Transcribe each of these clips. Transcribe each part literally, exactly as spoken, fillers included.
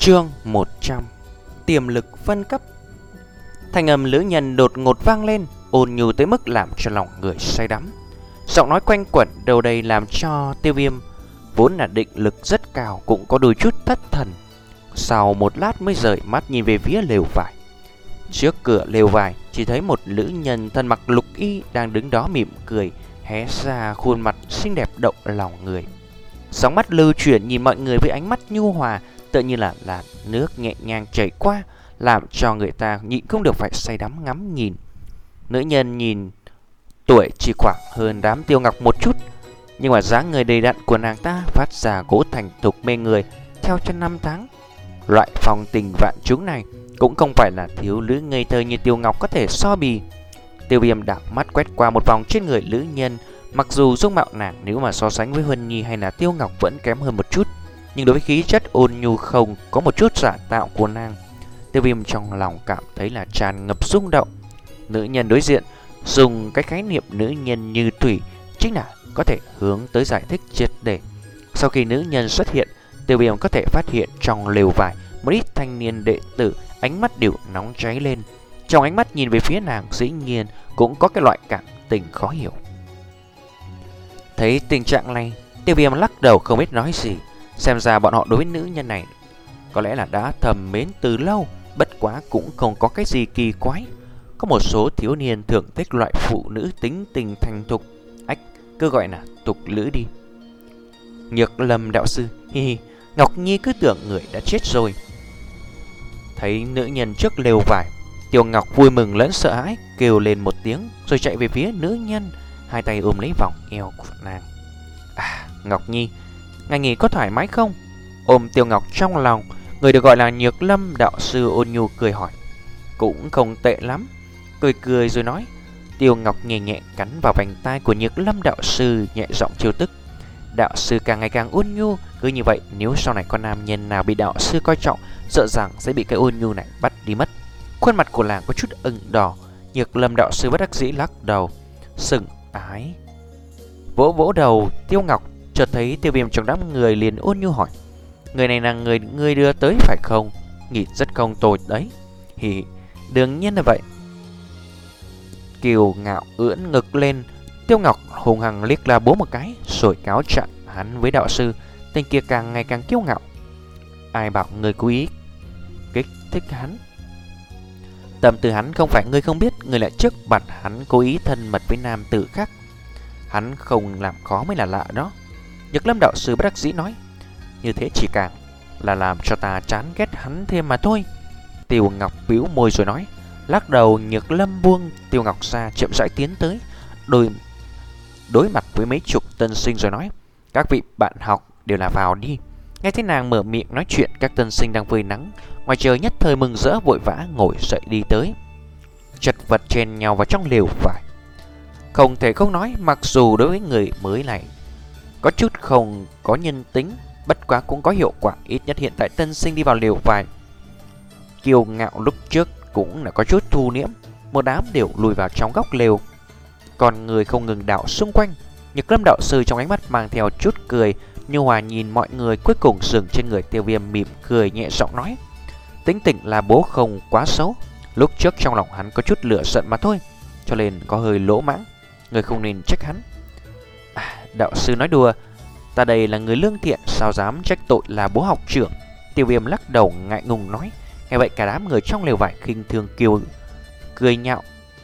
Chương một trăm. Tiềm lực phân cấp. Thanh âm lữ nhân đột ngột vang lên, ôn nhu tới mức làm cho lòng người say đắm. Giọng nói quanh quẩn đâu đây làm cho Tiêu Viêm vốn là định lực rất cao cũng có đôi chút thất thần. Sau một lát mới rời mắt nhìn về phía lều vải. Trước cửa lều vải chỉ thấy một nữ nhân thân mặc lục y đang đứng đó mỉm cười, hé ra khuôn mặt xinh đẹp động lòng người. Sóng mắt lưu chuyển nhìn mọi người với ánh mắt nhu hòa, tựa như là làn nước nhẹ nhàng chảy qua, làm cho người ta nhịn không được phải say đắm ngắm nhìn. Nữ nhân nhìn tuổi chỉ khoảng hơn đám Tiêu Ngọc một chút, nhưng mà dáng người đầy đặn của nàng ta phát ra cỗ thành thục mê người theo chân năm tháng. Loại phong tình vạn chúng này cũng không phải là thiếu nữ ngây thơ như Tiêu Ngọc có thể so bì. Tiêu Viêm đảo mắt quét qua một vòng trên người nữ nhân, mặc dù dung mạo nàng nếu mà so sánh với Huân Nhi hay là Tiêu Ngọc vẫn kém hơn một chút, nhưng đối với khí chất ôn nhu không có một chút giả tạo của nàng, Tiêu Viêm trong lòng cảm thấy là tràn ngập rung động. Nữ nhân đối diện dùng cái khái niệm nữ nhân như thủy chính là có thể hướng tới giải thích triệt để. Sau khi nữ nhân xuất hiện, Tiêu Viêm có thể phát hiện trong lều vải một ít thanh niên đệ tử ánh mắt đều nóng cháy lên. Trong ánh mắt nhìn về phía nàng dĩ nhiên cũng có cái loại cảm tình khó hiểu. Thấy tình trạng này, Tiêu Viêm lắc đầu không biết nói gì. Xem ra bọn họ đối với nữ nhân này có lẽ là đã thầm mến từ lâu, bất quá cũng không có cái gì kỳ quái. Có một số thiếu niên thường thích loại phụ nữ tính tình thành thục, ách, cứ gọi là tục lữ đi. Nhược Lâm đạo sư, hi hi, Ngọc Nhi cứ tưởng người đã chết rồi. Thấy nữ nhân trước lều vải, Tiêu Ngọc vui mừng lẫn sợ hãi, kêu lên một tiếng rồi chạy về phía nữ nhân, hai tay ôm lấy vòng eo của nàng. À, Ngọc Nhi, ngày nghỉ có thoải mái không? Ôm Tiêu Ngọc trong lòng, người được gọi là Nhược Lâm đạo sư ôn nhu cười hỏi. Cũng không tệ lắm. Cười cười rồi nói. Tiêu Ngọc nhẹ nhẹ cắn vào vành tai của Nhược Lâm đạo sư, nhẹ giọng trêu tức. Đạo sư càng ngày càng ôn nhu, cứ như vậy nếu sau này có nam nhân nào bị đạo sư coi trọng, sợ rằng sẽ bị cái ôn nhu này bắt đi mất. Khuôn mặt của nàng có chút ửng đỏ. Nhược Lâm đạo sư bất đắc dĩ lắc đầu, sừng ái. Vỗ vỗ đầu Tiêu Ngọc, chợt thấy Tiêu Viêm trong đám người liền ôn nhu hỏi. Người này là người ngươi đưa tới phải không? Nghĩ rất không tồi đấy. Hì, đương nhiên là vậy. Kiều ngạo ưỡn ngực lên. Tiêu Ngọc hùng hằng liếc la bố một cái, rồi cáo trạng hắn với đạo sư. Tên kia càng ngày càng kiêu ngạo. Ai bảo người cố ý kích thích hắn? Tâm tư hắn không phải ngươi không biết, ngươi lại trước mặt hắn cố ý thân mật với nam tử khác. Hắn không làm khó mới là lạ đó. Nhược Lâm đạo sư bất đắc dĩ nói. Như thế chỉ càng là làm cho ta chán ghét hắn thêm mà thôi. Tiêu Ngọc bĩu môi rồi nói. Lắc đầu Nhược Lâm buông Tiêu Ngọc ra, chậm rãi tiến tới Đôi đối mặt với mấy chục tân sinh rồi nói. Các vị bạn học đều là vào đi. Nghe thấy nàng mở miệng nói chuyện, các tân sinh đang phơi nắng ngoài trời nhất thời mừng rỡ vội vã ngồi dậy đi tới, chật vật chen nhau vào trong lều vải. Không thể không nói, mặc dù đối với người mới này có chút không có nhân tính, bất quá cũng có hiệu quả. Ít nhất hiện tại tân sinh đi vào lều vải kiêu ngạo lúc trước cũng là có chút thu liễm, một đám đều lùi vào trong góc lều, còn người không ngừng đảo xung quanh. Nhược Lâm đạo sư trong ánh mắt mang theo chút cười nhu hòa nhìn mọi người, cuối cùng dừng trên người Tiêu Viêm, mỉm cười nhẹ giọng nói. Tính tình là bố không quá xấu, lúc trước trong lòng hắn có chút lửa giận mà thôi, cho nên có hơi lỗ mãng, người không nên trách hắn. À, đạo sư nói đùa, ta đây là người lương thiện, sao dám trách tội là bố học trưởng. Tiêu Viêm lắc đầu ngại ngùng nói. Nghe vậy cả đám người trong lều vải khinh thường kiều cười nhạo.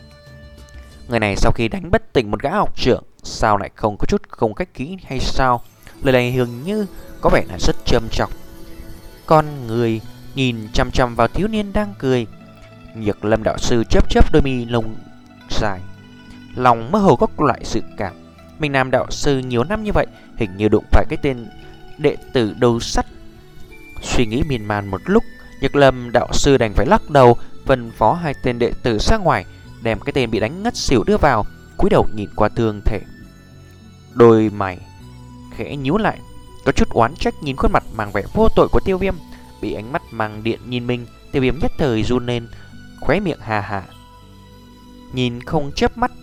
Người này sau khi đánh bất tỉnh một gã học trưởng, sao lại không có chút không khách khí hay sao? Lời này dường như có vẻ là rất châm trọng. Con người nhìn chăm chăm vào thiếu niên đang cười. Nhược Lâm đạo sư chớp chớp đôi mi lông dài, lòng mơ hồ có loại dự cảm. Mình làm đạo sư nhiều năm như vậy, hình như đụng phải cái tên đệ tử đầu sắt. Suy nghĩ miên man một lúc, Nhược Lâm đạo sư đành phải lắc đầu, phân phó hai tên đệ tử ra ngoài, đem cái tên bị đánh ngất xỉu đưa vào, cúi đầu nhìn qua thương thể. Đôi mày khẽ nhíu lại, có chút oán trách nhìn khuôn mặt mang vẻ vô tội của Tiêu Viêm. Bị ánh mắt mang điện nhìn mình, Tiêu Viêm nhất thời run lên, khóe miệng hà hà, nhìn không chớp mắt.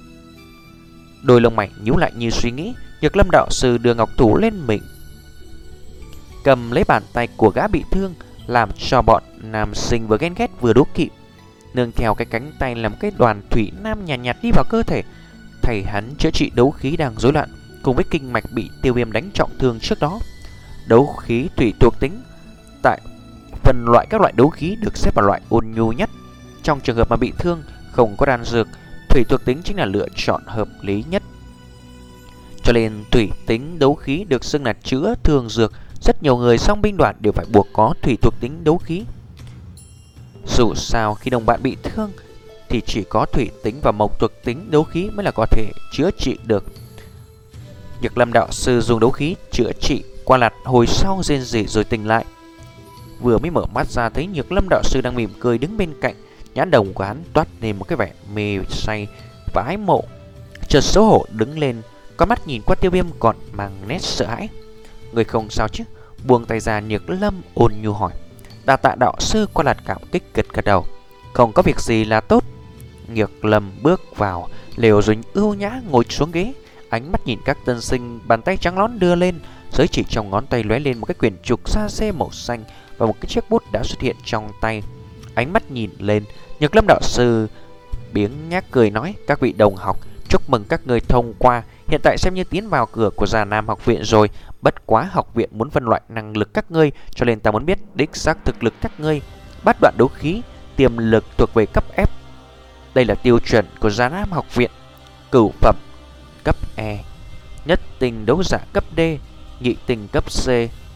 Đôi lông mày nhíu lại như suy nghĩ. Nhược Lâm đạo sư đưa ngọc thủ lên mình, cầm lấy bàn tay của gã bị thương, làm cho bọn nam sinh vừa ghen ghét vừa đố kỵ. Nương theo cái cánh tay làm cái đoàn thủy nam nhàn nhạt, nhạt đi vào cơ thể, thầy hắn chữa trị đấu khí đang rối loạn cùng với kinh mạch bị Tiêu Viêm đánh trọng thương trước đó. Đấu khí thủy thuộc tính tại phần loại các loại đấu khí được xếp vào loại ôn nhu nhất. Trong trường hợp mà bị thương không có đan dược, thủy thuộc tính chính là lựa chọn hợp lý nhất. Cho nên thủy tính đấu khí được xưng là chữa thương dược. Rất nhiều người song binh đoàn đều phải buộc có thủy thuộc tính đấu khí. Dù sao khi đồng bạn bị thương thì chỉ có thủy tính và mộc thuộc tính đấu khí mới là có thể chữa trị được. Nhược Lâm đạo sư dùng đấu khí chữa trị qua lạt hồi sau rên rỉ rồi tỉnh lại. Vừa mới mở mắt ra thấy Nhược Lâm đạo sư đang mỉm cười đứng bên cạnh, nhãn đồng của hắn toát lên một cái vẻ mê say và ái mộ. Chợt xấu hổ đứng lên, con mắt nhìn qua Tiêu Viêm còn mang nét sợ hãi. Người không sao chứ? Buông tay ra, Nhược Lâm ôn nhu hỏi. Đa tạ đạo sư. Qua lạt cảm kích gật gật đầu. Không có việc gì là tốt. Nhược Lâm bước vào lều rồi ưu nhã ngồi xuống ghế, ánh mắt nhìn các tân sinh, bàn tay trắng nõn đưa lên, giới chỉ trong ngón tay lóe lên một cái quyển trục da dê màu xanh và một cái chiếc bút đã xuất hiện trong tay. Ánh mắt nhìn lên, Nhược Lâm đạo sư biếng nhác cười nói: các vị đồng học, chúc mừng các người thông qua, hiện tại xem như tiến vào cửa của Già Nam học viện rồi. Bất quá học viện muốn phân loại năng lực các ngươi, cho nên ta muốn biết đích xác thực lực các ngươi. Bát đoạn đấu khí, tiềm lực thuộc về cấp F. Đây là tiêu chuẩn của Già Nam học viện. Cửu phẩm cấp E, nhất tinh đấu giả cấp D, nhị tinh cấp C,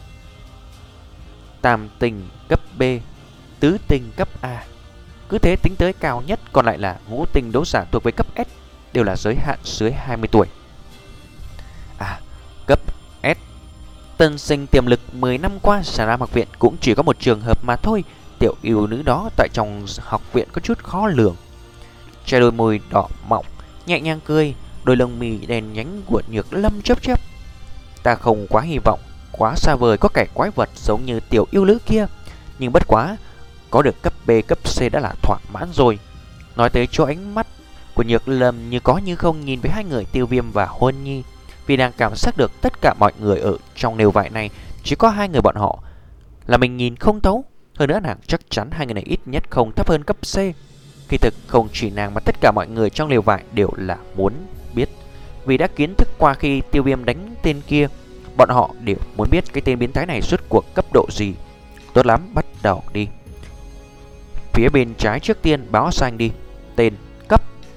tam tinh cấp B, tứ tinh cấp A. Cứ thế tính tới cao nhất còn lại là ngũ tinh đấu giả thuộc về cấp S, đều là giới hạn dưới hai mươi tuổi. À, cấp S. Tân sinh tiềm lực mười năm qua Già Nam học viện cũng chỉ có một trường hợp mà thôi. Tiểu yêu nữ đó tại trong học viện có chút khó lường. Che đôi môi đỏ mọng, nhẹ nhàng cười, đôi lông mì đèn nhánh của Nhược Lâm chớp chớp. Ta không quá hy vọng quá xa vời có kẻ quái vật giống như tiểu yêu nữ kia, nhưng bất quá có được cấp B cấp C đã là thỏa mãn rồi. Nói tới chỗ, ánh mắt của Nhược Lâm như có như không nhìn với hai người Tiêu Viêm và Huân Nhi, vì nàng cảm giác được tất cả mọi người ở trong lều vải này chỉ có hai người bọn họ là mình nhìn không thấu. Hơn nữa nàng chắc chắn hai người này ít nhất không thấp hơn cấp C. Kỳ thực không chỉ nàng mà tất cả mọi người trong lều vải đều là muốn biết, vì đã kiến thức qua khi Tiêu Viêm đánh tên kia. Bọn họ đều muốn biết cái tên biến thái này rốt cuộc cấp độ gì. Tốt lắm, bắt đầu đi. Phía bên trái trước tiên báo xanh đi. Tên, cấp.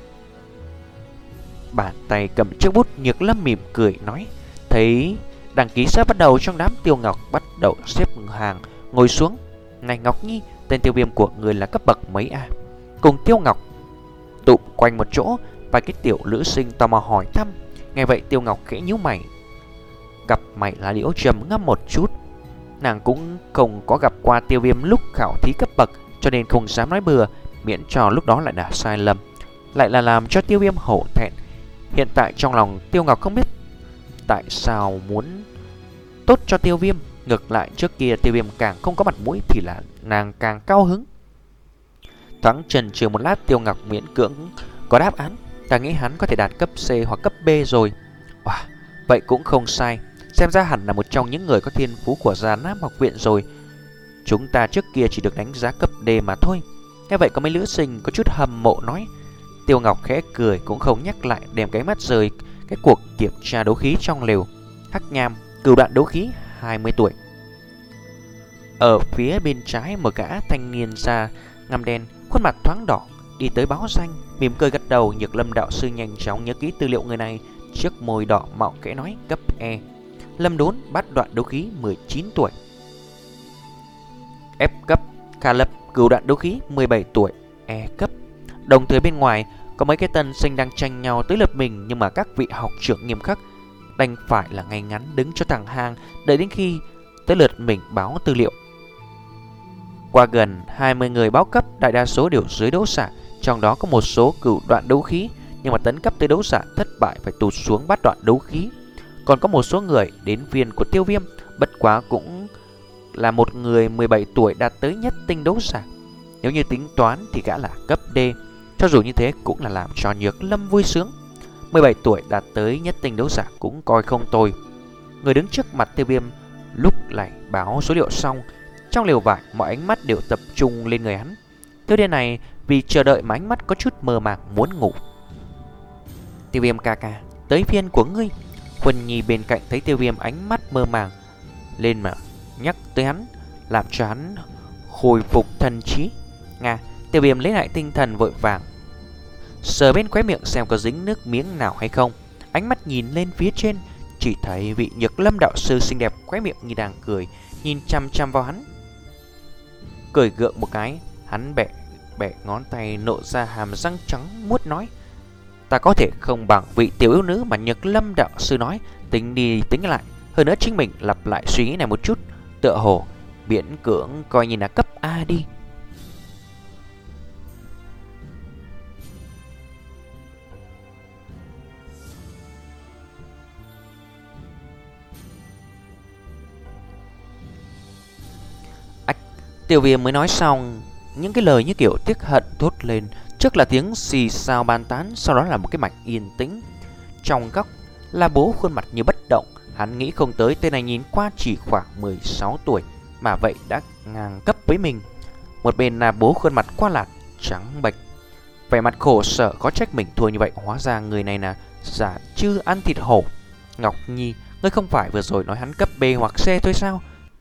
Bàn tay cầm chiếc bút, Nhược Lâm mỉm cười nói. Thấy đăng ký sắp bắt đầu trong đám Tiêu Ngọc bắt đầu xếp hàng ngồi xuống. Này Ngọc Nhi, tên Tiêu Viêm của người là cấp bậc mấy à? Cùng Tiêu Ngọc tụ quanh một chỗ, vài cái tiểu nữ sinh tò mò hỏi thăm. Nghe vậy Tiêu Ngọc khẽ nhíu mày, cặp mày lá liễu trầm ngâm một chút. Nàng cũng không có gặp qua Tiêu Viêm lúc khảo thí cấp bậc, cho nên không dám nói bừa, miễn cho lúc đó lại là sai lầm, lại là làm cho Tiêu Viêm hổ thẹn. Hiện tại trong lòng Tiêu Ngọc không biết tại sao muốn tốt cho Tiêu Viêm, ngược lại trước kia Tiêu Viêm càng không có mặt mũi thì là nàng càng cao hứng. Thoáng chần chừ một lát, Tiêu Ngọc miễn cưỡng có đáp án. Ta nghĩ hắn có thể đạt cấp C hoặc cấp B rồi. Wow, vậy cũng không sai. Xem ra hẳn là một trong những người có thiên phú của Già Nam học viện rồi. Chúng ta trước kia chỉ được đánh giá cấp D mà thôi. Nghe vậy có mấy nữ sinh có chút hâm mộ nói. Tiêu Ngọc khẽ cười cũng không nhắc lại, đem cái mắt rời cái cuộc kiểm tra đấu khí trong lều. Hắc Nham, cửu đoạn đấu khí, hai mươi tuổi. Ở phía bên trái một gã thanh niên da ngăm đen, khuôn mặt thoáng đỏ, đi tới báo danh, mỉm cười gật đầu. Nhược Lâm đạo sư nhanh chóng nhớ kỹ tư liệu người này, chiếc môi đỏ mọng kẽ nói cấp E. Lâm Đốn, bát đoạn đấu khí, mười chín tuổi. F cấp, Kha Lập, cửu đoạn đấu khí, mười bảy tuổi. E cấp. Đồng thời bên ngoài có mấy cái tân sinh đang tranh nhau tới lượt mình, nhưng mà các vị học trưởng nghiêm khắc đành phải là ngay ngắn đứng cho thẳng hàng, đợi đến khi tới lượt mình báo tư liệu. Qua gần hai mươi người báo cấp, đại đa số đều dưới đấu giả, trong đó có một số cửu đoạn đấu khí, nhưng mà tấn cấp tới đấu giả thất bại phải tụt xuống bát đoạn đấu khí. Còn có một số người đến viên của Tiêu Viêm, bất quá cũng là một người mười bảy tuổi đạt tới nhất tinh đấu giả. Nếu như tính toán thì gã là cấp D, cho dù như thế cũng là làm cho Nhược Lâm vui sướng. Mười bảy tuổi đạt tới nhất tinh đấu giả cũng coi không tồi. Người đứng trước mặt Tiêu Viêm lúc này báo số liệu xong, Trong lều vải, mọi ánh mắt đều tập trung lên người hắn. Thiếu niên này vì chờ đợi mà ánh mắt có chút mơ màng muốn ngủ. Tiêu Viêm ca ca, tới phiên của ngươi. Huân Nhi bên cạnh thấy Tiêu Viêm ánh mắt mơ màng lên mà nhắc tới hắn, làm cho hắn hồi phục thần trí. Nga, Tiêu Viêm lấy lại tinh thần vội vàng sờ bên khóe miệng xem có dính nước miếng nào hay không. Ánh mắt nhìn lên phía trên, chỉ thấy vị Nhược Lâm đạo sư xinh đẹp khóe miệng như đang cười, nhìn chăm chăm vào hắn. Cười gượng một cái, hắn bẻ bẻ ngón tay nộ ra hàm răng trắng muốt nói: ta có thể không bằng vị tiểu yêu nữ mà Nhược Lâm đạo sư nói. Tính đi tính lại, hơn nữa chính mình lặp lại suy nghĩ này một chút, tựa hồ miễn cưỡng coi như là cấp A đi. Ách, Tiêu Viêm mới nói xong những cái lời như kiểu tiếc hận thốt lên, trước là tiếng xì xào bàn tán, sau đó là một cái mạch yên tĩnh. Trong góc là Bố khuôn mặt như bất động. Hắn nghĩ không tới tên này nhìn qua chỉ khoảng mười sáu tuổi mà vậy đã ngang cấp với mình. Một bên là Bố khuôn mặt qua lạt trắng bệch, vẻ mặt khổ sở, có trách mình thua như vậy. Hóa ra người này là giả chư ăn thịt hổ. Ngọc Nhi, ngươi không phải vừa rồi nói hắn cấp B hoặc C thôi sao?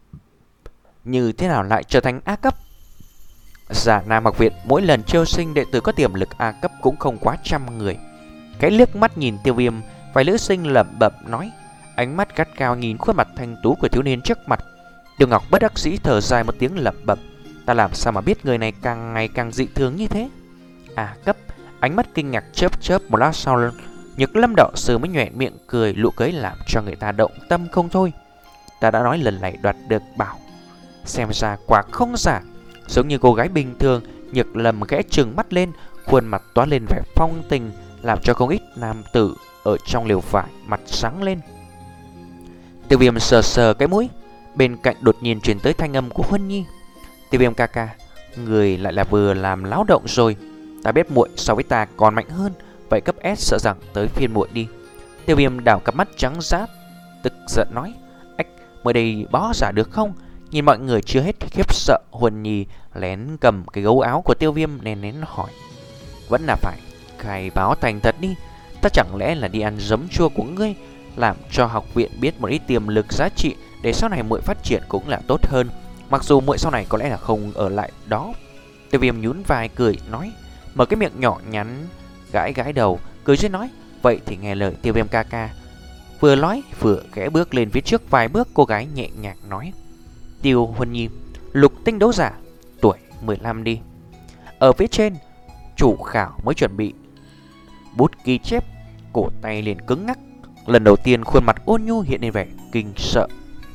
Như thế nào lại trở thành A cấp? Giả Nam học viện mỗi lần chiêu sinh đệ tử có tiềm lực A cấp cũng không quá trăm người. Cái liếc mắt nhìn Tiêu Viêm, vài nữ sinh lẩm bẩm nói, ánh mắt gắt cao nhìn khuôn mặt thanh tú của thiếu niên trước mặt. Tiêu Ngọc bất đắc dĩ thở dài một tiếng lẩm bẩm, ta làm sao mà biết người này càng ngày càng dị thường như thế? A cấp. Ánh mắt kinh ngạc chớp chớp một lát sau, Nhược Lâm đạo sư mới nhoẻn miệng cười, nụ cười làm cho người ta động tâm không thôi. Ta đã nói lần này đoạt được bảo, xem ra quả không giả. Giống như cô gái bình thường, Nhược Lâm khẽ trừng mắt lên, khuôn mặt toát lên vẻ phong tình, làm cho không ít nam tử ở trong lều vải mặt sáng lên. Tiêu Viêm sờ sờ cái mũi, bên cạnh đột nhiên truyền tới thanh âm của Huân Nhi. Tiêu Viêm ca ca, người lại là vừa làm láo động rồi. Ta biết muội so với ta còn mạnh hơn, vậy cấp S sợ rằng tới phiên muội đi. Tiêu Viêm đảo cặp mắt trắng rát, tức giận nói, ách, mới đây bó giả được không? Nhìn mọi người chưa hết khiếp sợ, Huân Nhi lén cầm cái gấu áo của Tiêu Viêm nén nén hỏi, vẫn là phải khai báo thành thật đi. Ta chẳng lẽ là đi ăn giấm chua của ngươi, làm cho học viện biết một ít tiềm lực giá trị, để sau này muội phát triển cũng là tốt hơn. Mặc dù muội sau này có lẽ là không ở lại đó. Tiêu Viêm nhún vai cười nói, mở cái miệng nhỏ nhắn gãi gãi đầu, cười duyên nói, vậy thì nghe lời Tiêu Viêm ca ca. Vừa nói vừa khẽ bước lên phía trước vài bước, cô gái nhẹ nhàng nói, Tiêu Huân Nhi, lục tinh đấu giả, tuổi mười lăm đi. Ở phía trên, chủ khảo mới chuẩn bị bút ghi chép, cổ tay liền cứng ngắc. Lần đầu tiên khuôn mặt ôn nhu hiện lên vẻ kinh sợ.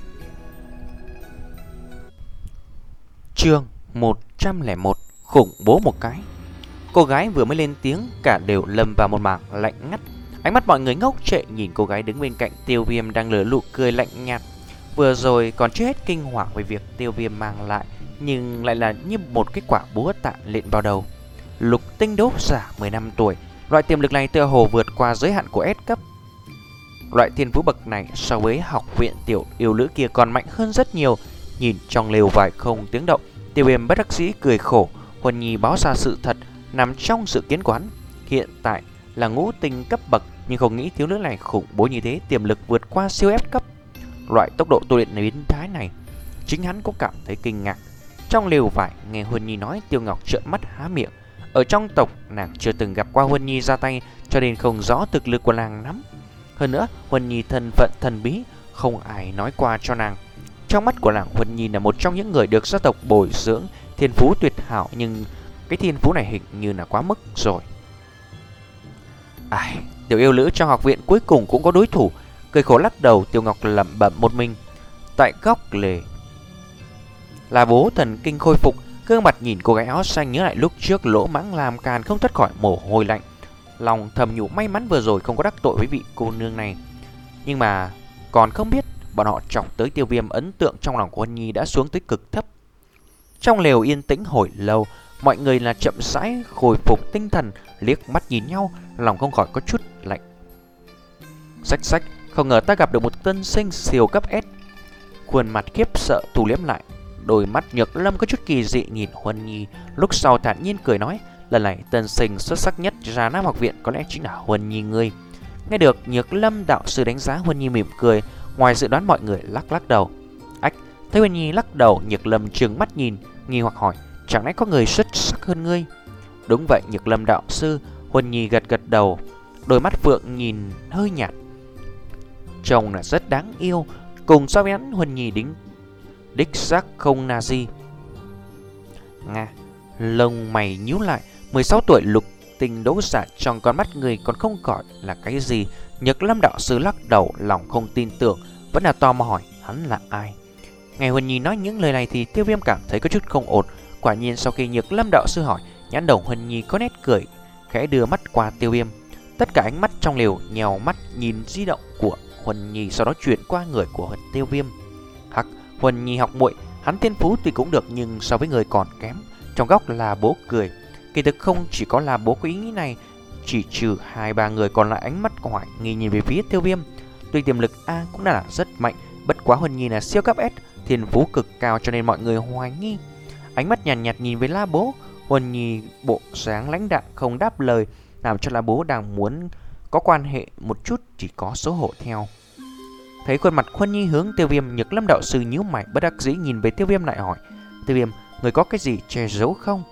Chương một trăm lẻ một, khủng bố một cái. Cô gái vừa mới lên tiếng, cả đều lâm vào một mảng lạnh ngắt. Ánh mắt mọi người ngốc trệ nhìn cô gái đứng bên cạnh Tiêu Viêm đang lửa nụ cười lạnh nhạt. Vừa rồi còn chưa hết kinh hoàng về việc Tiêu Viêm mang lại, nhưng lại là như một cái quả búa tạ lện vào đầu. Lục tinh đấu giả mười lăm tuổi, loại tiềm lực này tựa hồ vượt qua giới hạn của S cấp. Loại thiên phú bậc này so với học viện tiểu yêu nữ kia còn mạnh hơn rất nhiều. Nhìn trong lều vải không tiếng động, Tiêu Viêm bất đắc dĩ cười khổ. Huân Nhi báo ra sự thật nằm trong dự kiến của hắn. Hiện tại là ngũ tinh cấp bậc, nhưng không nghĩ thiếu nữ này khủng bố như thế, tiềm lực vượt qua siêu S cấp. Loại tốc độ tu luyện biến thái này, chính hắn cũng cảm thấy kinh ngạc. Trong lều vải nghe Huân Nhi nói, Tiêu Ngọc trợn mắt há miệng. Ở trong tộc nàng chưa từng gặp qua Huân Nhi ra tay, cho nên không rõ thực lực của nàng lắm. Hơn nữa Huân Nhi thân phận thần bí, không ai nói qua cho nàng. Trong mắt của nàng, Huân Nhi là một trong những người được gia tộc bồi dưỡng, thiên phú tuyệt hảo, nhưng cái thiên phú này hình như là quá mức rồi. Ai, tiểu yêu nữ trong học viện cuối cùng cũng có đối thủ. Cười khổ lắc đầu, Tiêu Ngọc lẩm bẩm một mình. Tại góc lề là Bố thần kinh khôi phục, gương mặt nhìn cô gái áo xanh nhớ lại lúc trước lỗ mãng làm càn không thoát khỏi mồ hôi lạnh. Lòng thầm nhủ may mắn vừa rồi không có đắc tội với vị cô nương này. Nhưng mà còn không biết bọn họ chọc tới Tiêu Viêm, ấn tượng trong lòng của Huân Nhi đã xuống tới cực thấp. Trong lều yên tĩnh hồi lâu, mọi người là chậm rãi khôi phục tinh thần, liếc mắt nhìn nhau, lòng không khỏi có chút lạnh. Xách xách, không ngờ ta gặp được một tân sinh siêu cấp S. Khuôn mặt khiếp sợ thu liếm lại, Đôi mắt Nhược Lâm có chút kỳ dị nhìn Huân Nhi, lúc sau thản nhiên cười nói, lần này tân sinh xuất sắc nhất ra Nam học viện có lẽ chính là Huân Nhi ngươi. Nghe được Nhược Lâm đạo sư đánh giá, Huân Nhi mỉm cười, ngoài dự đoán mọi người lắc lắc đầu. Ách, thấy Huân Nhi lắc đầu, Nhược Lâm trừng mắt nhìn, nghi hoặc hỏi, chẳng lẽ có người xuất sắc hơn ngươi? Đúng vậy Nhược Lâm đạo sư. Huân Nhi gật gật đầu, đôi mắt phượng nhìn hơi nhạt, trông là rất đáng yêu. Cùng so với hắn, Huân Nhi đính đích xác không na gì. Nga, lông mày nhíu lại, mười sáu tuổi lục tình đấu giả trong con mắt người còn không gọi là cái gì. Nhược Lâm đạo sư lắc đầu, lòng không tin tưởng, vẫn là tò mò hỏi hắn là ai. Nghe Huân Nhi nói những lời này thì Tiêu Viêm cảm thấy có chút không ổn. Quả nhiên sau khi Nhược Lâm đạo sư hỏi, nhãn đồng Huân Nhi có nét cười, khẽ đưa mắt qua Tiêu Viêm. Tất cả ánh mắt trong lều nhèo mắt nhìn di động của Huân Nhi, sau đó chuyển qua người của Tiêu Viêm. Hắc, Huân Nhi học muội, hắn thiên phú thì cũng được nhưng so với người còn kém. Trong góc là bố cười. Kỳ thực không chỉ có là bố có ý nghĩ này, chỉ trừ hai ba người còn lại ánh mắt hoài nghi nhìn về phía Tiêu Viêm. Tuy tiềm lực A cũng đã là rất mạnh, bất quá Huân Nhi là siêu cấp S, thiên phú cực cao cho nên mọi người hoài nghi. Ánh mắt nhàn nhạt, nhạt nhìn về La Bố. Huân Nhi bộ dáng lãnh đạm không đáp lời, làm cho La Bố đang muốn có quan hệ một chút chỉ có xấu hổ theo. Thấy khuôn mặt Huân Nhi hướng Tiêu Viêm, Nhược Lâm đạo sư nhíu mày bất đắc dĩ nhìn về Tiêu Viêm lại hỏi, Tiêu Viêm, người có cái gì che giấu không?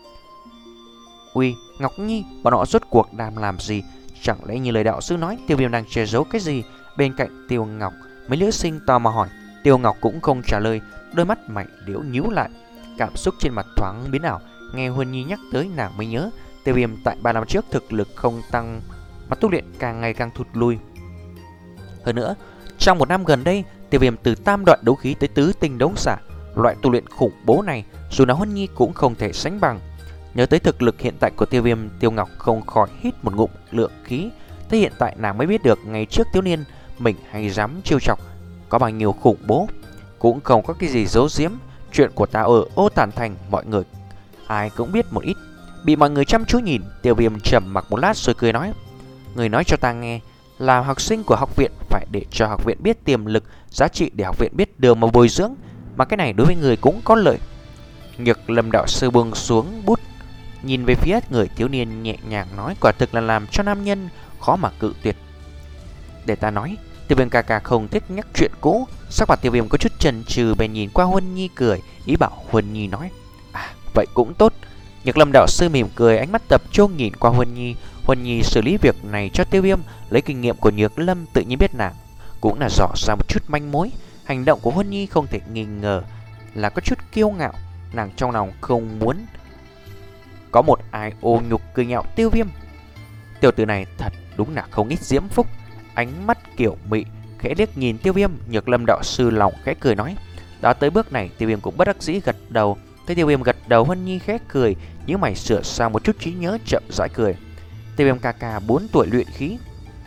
Uy, Ngọc Nhi, bọn họ rốt cuộc đang làm gì? Chẳng lẽ như lời đạo sư nói, Tiêu Viêm đang che giấu cái gì? Bên cạnh Tiêu Ngọc, mấy nữ sinh tò mò hỏi. Tiêu Ngọc cũng không trả lời, đôi mắt mày liễu nhíu lại, cảm xúc trên mặt thoáng biến ảo. Nghe Huân Nhi nhắc tới nàng mới nhớ, Tiêu Viêm tại ba năm trước thực lực không tăng mà tu luyện càng ngày càng thụt lui. Hơn nữa, trong một năm gần đây, Tiêu Viêm từ tam đoạn đấu khí tới tứ tinh đấu giả, loại tu luyện khủng bố này dù là Huân Nhi cũng không thể sánh bằng. Nhớ tới thực lực hiện tại của Tiêu Viêm, Tiêu Ngọc không khỏi hít một ngụm lượng khí. Tới hiện tại nàng mới biết được ngày trước thiếu niên mình hay dám trêu chọc có bao nhiêu khủng bố. Cũng không có cái gì giấu giếm, chuyện của ta ở Ô Tản Thành mọi người ai cũng biết một ít. Bị mọi người chăm chú nhìn, Tiêu Viêm trầm mặc một lát rồi cười nói, người nói cho ta nghe, là học sinh của học viện phải để cho học viện biết tiềm lực, giá trị để học viện biết đường mà bồi dưỡng, mà cái này đối với người cũng có lợi. Nhược Lâm đạo sư buông xuống bút, nhìn về phía người thiếu niên nhẹ nhàng nói, quả thực là làm cho nam nhân khó mà cự tuyệt. Để ta nói. Tiêu Viêm ca ca không thích nhắc chuyện cũ. Sắc mặt Tiêu Viêm có chút chần chừ, bèn nhìn qua Huân Nhi cười, ý bảo Huân Nhi nói, à vậy cũng tốt. Nhược Lâm đạo sư mỉm cười, ánh mắt tập trung nhìn qua Huân Nhi. Huân Nhi xử lý việc này cho Tiêu Viêm, lấy kinh nghiệm của Nhược Lâm tự nhiên biết nàng cũng là dò ra một chút manh mối. Hành động của Huân Nhi không thể nghi ngờ là có chút kiêu ngạo, nàng trong lòng không muốn có một ai ô nhục cười nhạo Tiêu Viêm. Tiểu tử này thật đúng là không ít diễm phúc. Ánh mắt kiểu mị khẽ liếc nhìn Tiêu Viêm, Nhược Lâm đạo sư lòng khẽ cười nói. Đã tới bước này, Tiêu Viêm cũng bất đắc dĩ gật đầu. Thấy Tiêu Viêm gật đầu, Huân Nhi khẽ cười, nhíu mày sửa sang một chút trí nhớ, chậm rãi cười. Tiêu Viêm ca ca bốn tuổi luyện khí.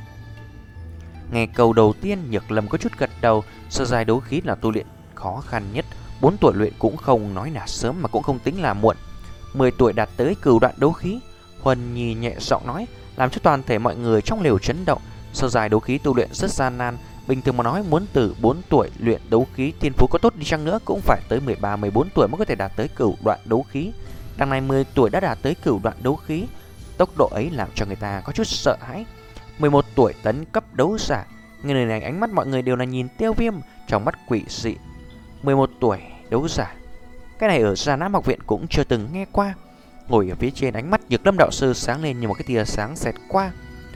Nghe câu đầu tiên, Nhược Lâm có chút gật đầu. Sơ giai đấu khí là tu luyện khó khăn nhất, bốn tuổi luyện cũng không nói là sớm mà cũng không tính là muộn. Mười tuổi đạt tới cửu đoạn đấu khí. Huân Nhi nhẹ giọng nói, làm cho toàn thể mọi người trong lều chấn động. Sơ giai đấu khí tu luyện rất gian nan, bình thường mà nói muốn từ bốn tuổi luyện đấu khí, thiên phú có tốt đi chăng nữa cũng phải tới mười ba mười bốn tuổi mới có thể đạt tới cửu đoạn đấu khí. Đằng này mười tuổi đã đạt tới cửu đoạn đấu khí, tốc độ ấy làm cho người ta có chút sợ hãi. Mười một tuổi tấn cấp đấu giả. Nghe lời này ánh mắt mọi người đều là nhìn Tiêu Viêm, trong mắt quỷ dị. Mười một tuổi đấu giả, cái này ở Gia Nam học viện cũng chưa từng nghe qua. Ngồi ở phía trên, ánh mắt Nhược Lâm đạo sư sáng lên như một cái tia sáng xẹt qua.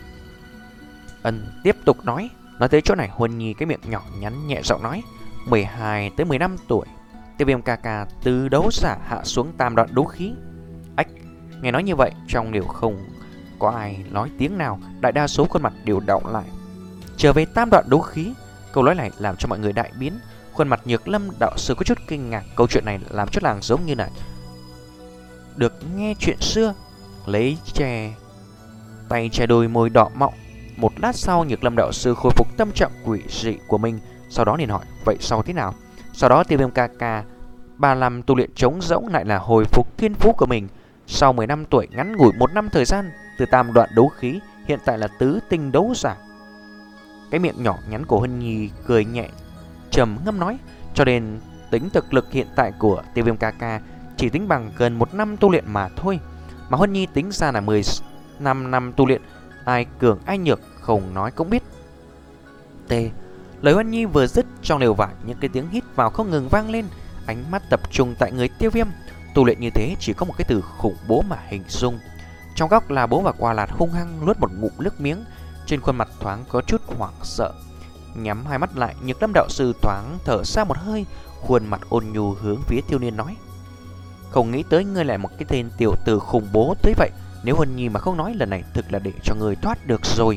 Ân tiếp tục nói. Nói tới chỗ này, Huân Nhi cái miệng nhỏ nhắn nhẹ giọng nói, mười hai tới mười lăm tuổi, Tiêu Viêm ca ca từ đấu giả hạ xuống tam đoạn đấu khí. Ách, nghe nói như vậy, trong đều không có ai nói tiếng nào, đại đa số khuôn mặt đều đọng lại. Trở về tam đoạn đấu khí, câu nói này làm cho mọi người đại biến. Khuôn mặt Nhược Lâm đạo sư có chút kinh ngạc, câu chuyện này làm cho nàng giống như là được nghe chuyện xưa. Lấy chè tay che đôi môi đỏ mọng. Một lát sau, Nhược Lâm đạo sư khôi phục tâm trạng quỷ dị của mình, sau đó liền hỏi, vậy sau thế nào? Sau đó Tiêu Viêm ca ca ba năm tu luyện trống rỗng lại là hồi phục thiên phú của mình. Sau mười năm tuổi, ngắn ngủi một năm thời gian, từ tam đoạn đấu khí hiện tại là tứ tinh đấu giả. Cái miệng nhỏ nhắn của Huân Nhi cười nhẹ trầm ngâm nói, cho nên tính thực lực hiện tại của Tiêu Viêm ca ca chỉ tính bằng gần một năm tu luyện mà thôi, mà Huân Nhi tính ra là mười lăm năm tu luyện, ai cường ai nhược không nói cũng biết. T. Lời Huân Nhi vừa dứt, trong lều vải những cái tiếng hít vào không ngừng vang lên, ánh mắt tập trung tại người Tiêu Viêm. Tu luyện như thế chỉ có một cái từ khủng bố mà hình dung. Trong góc là bố và Qua Lạt hung hăng nuốt một ngụm nước miếng, trên khuôn mặt thoáng có chút hoảng sợ. Nhắm hai mắt lại, Nhược Lâm đạo sư thoáng thở ra một hơi, khuôn mặt ôn nhu hướng phía thiếu niên nói: không nghĩ tới ngươi lại một cái tên tiểu tử khủng bố tới vậy. Nếu Huân Nhi mà không nói, lần này thực là để cho ngươi thoát được rồi.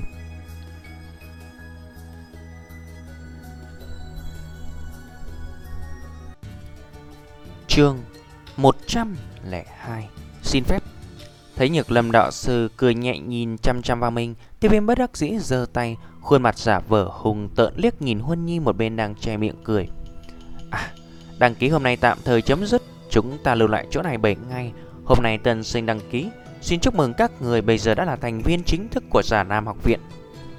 Chương một trăm lẻ hai. Xin phép. Thấy Nhược Lâm đạo sư cười nhẹ nhìn chăm chăm vào mình, Tiêu Viêm bất đắc dĩ giơ tay, khuôn mặt giả vờ hùng tợn liếc nhìn Huân Nhi một bên đang che miệng cười. À, đăng ký hôm nay tạm thời chấm dứt, chúng ta lưu lại chỗ này bảy ngày. Hôm nay tân sinh đăng ký, xin chúc mừng các người bây giờ đã là thành viên chính thức của Già Nam học viện.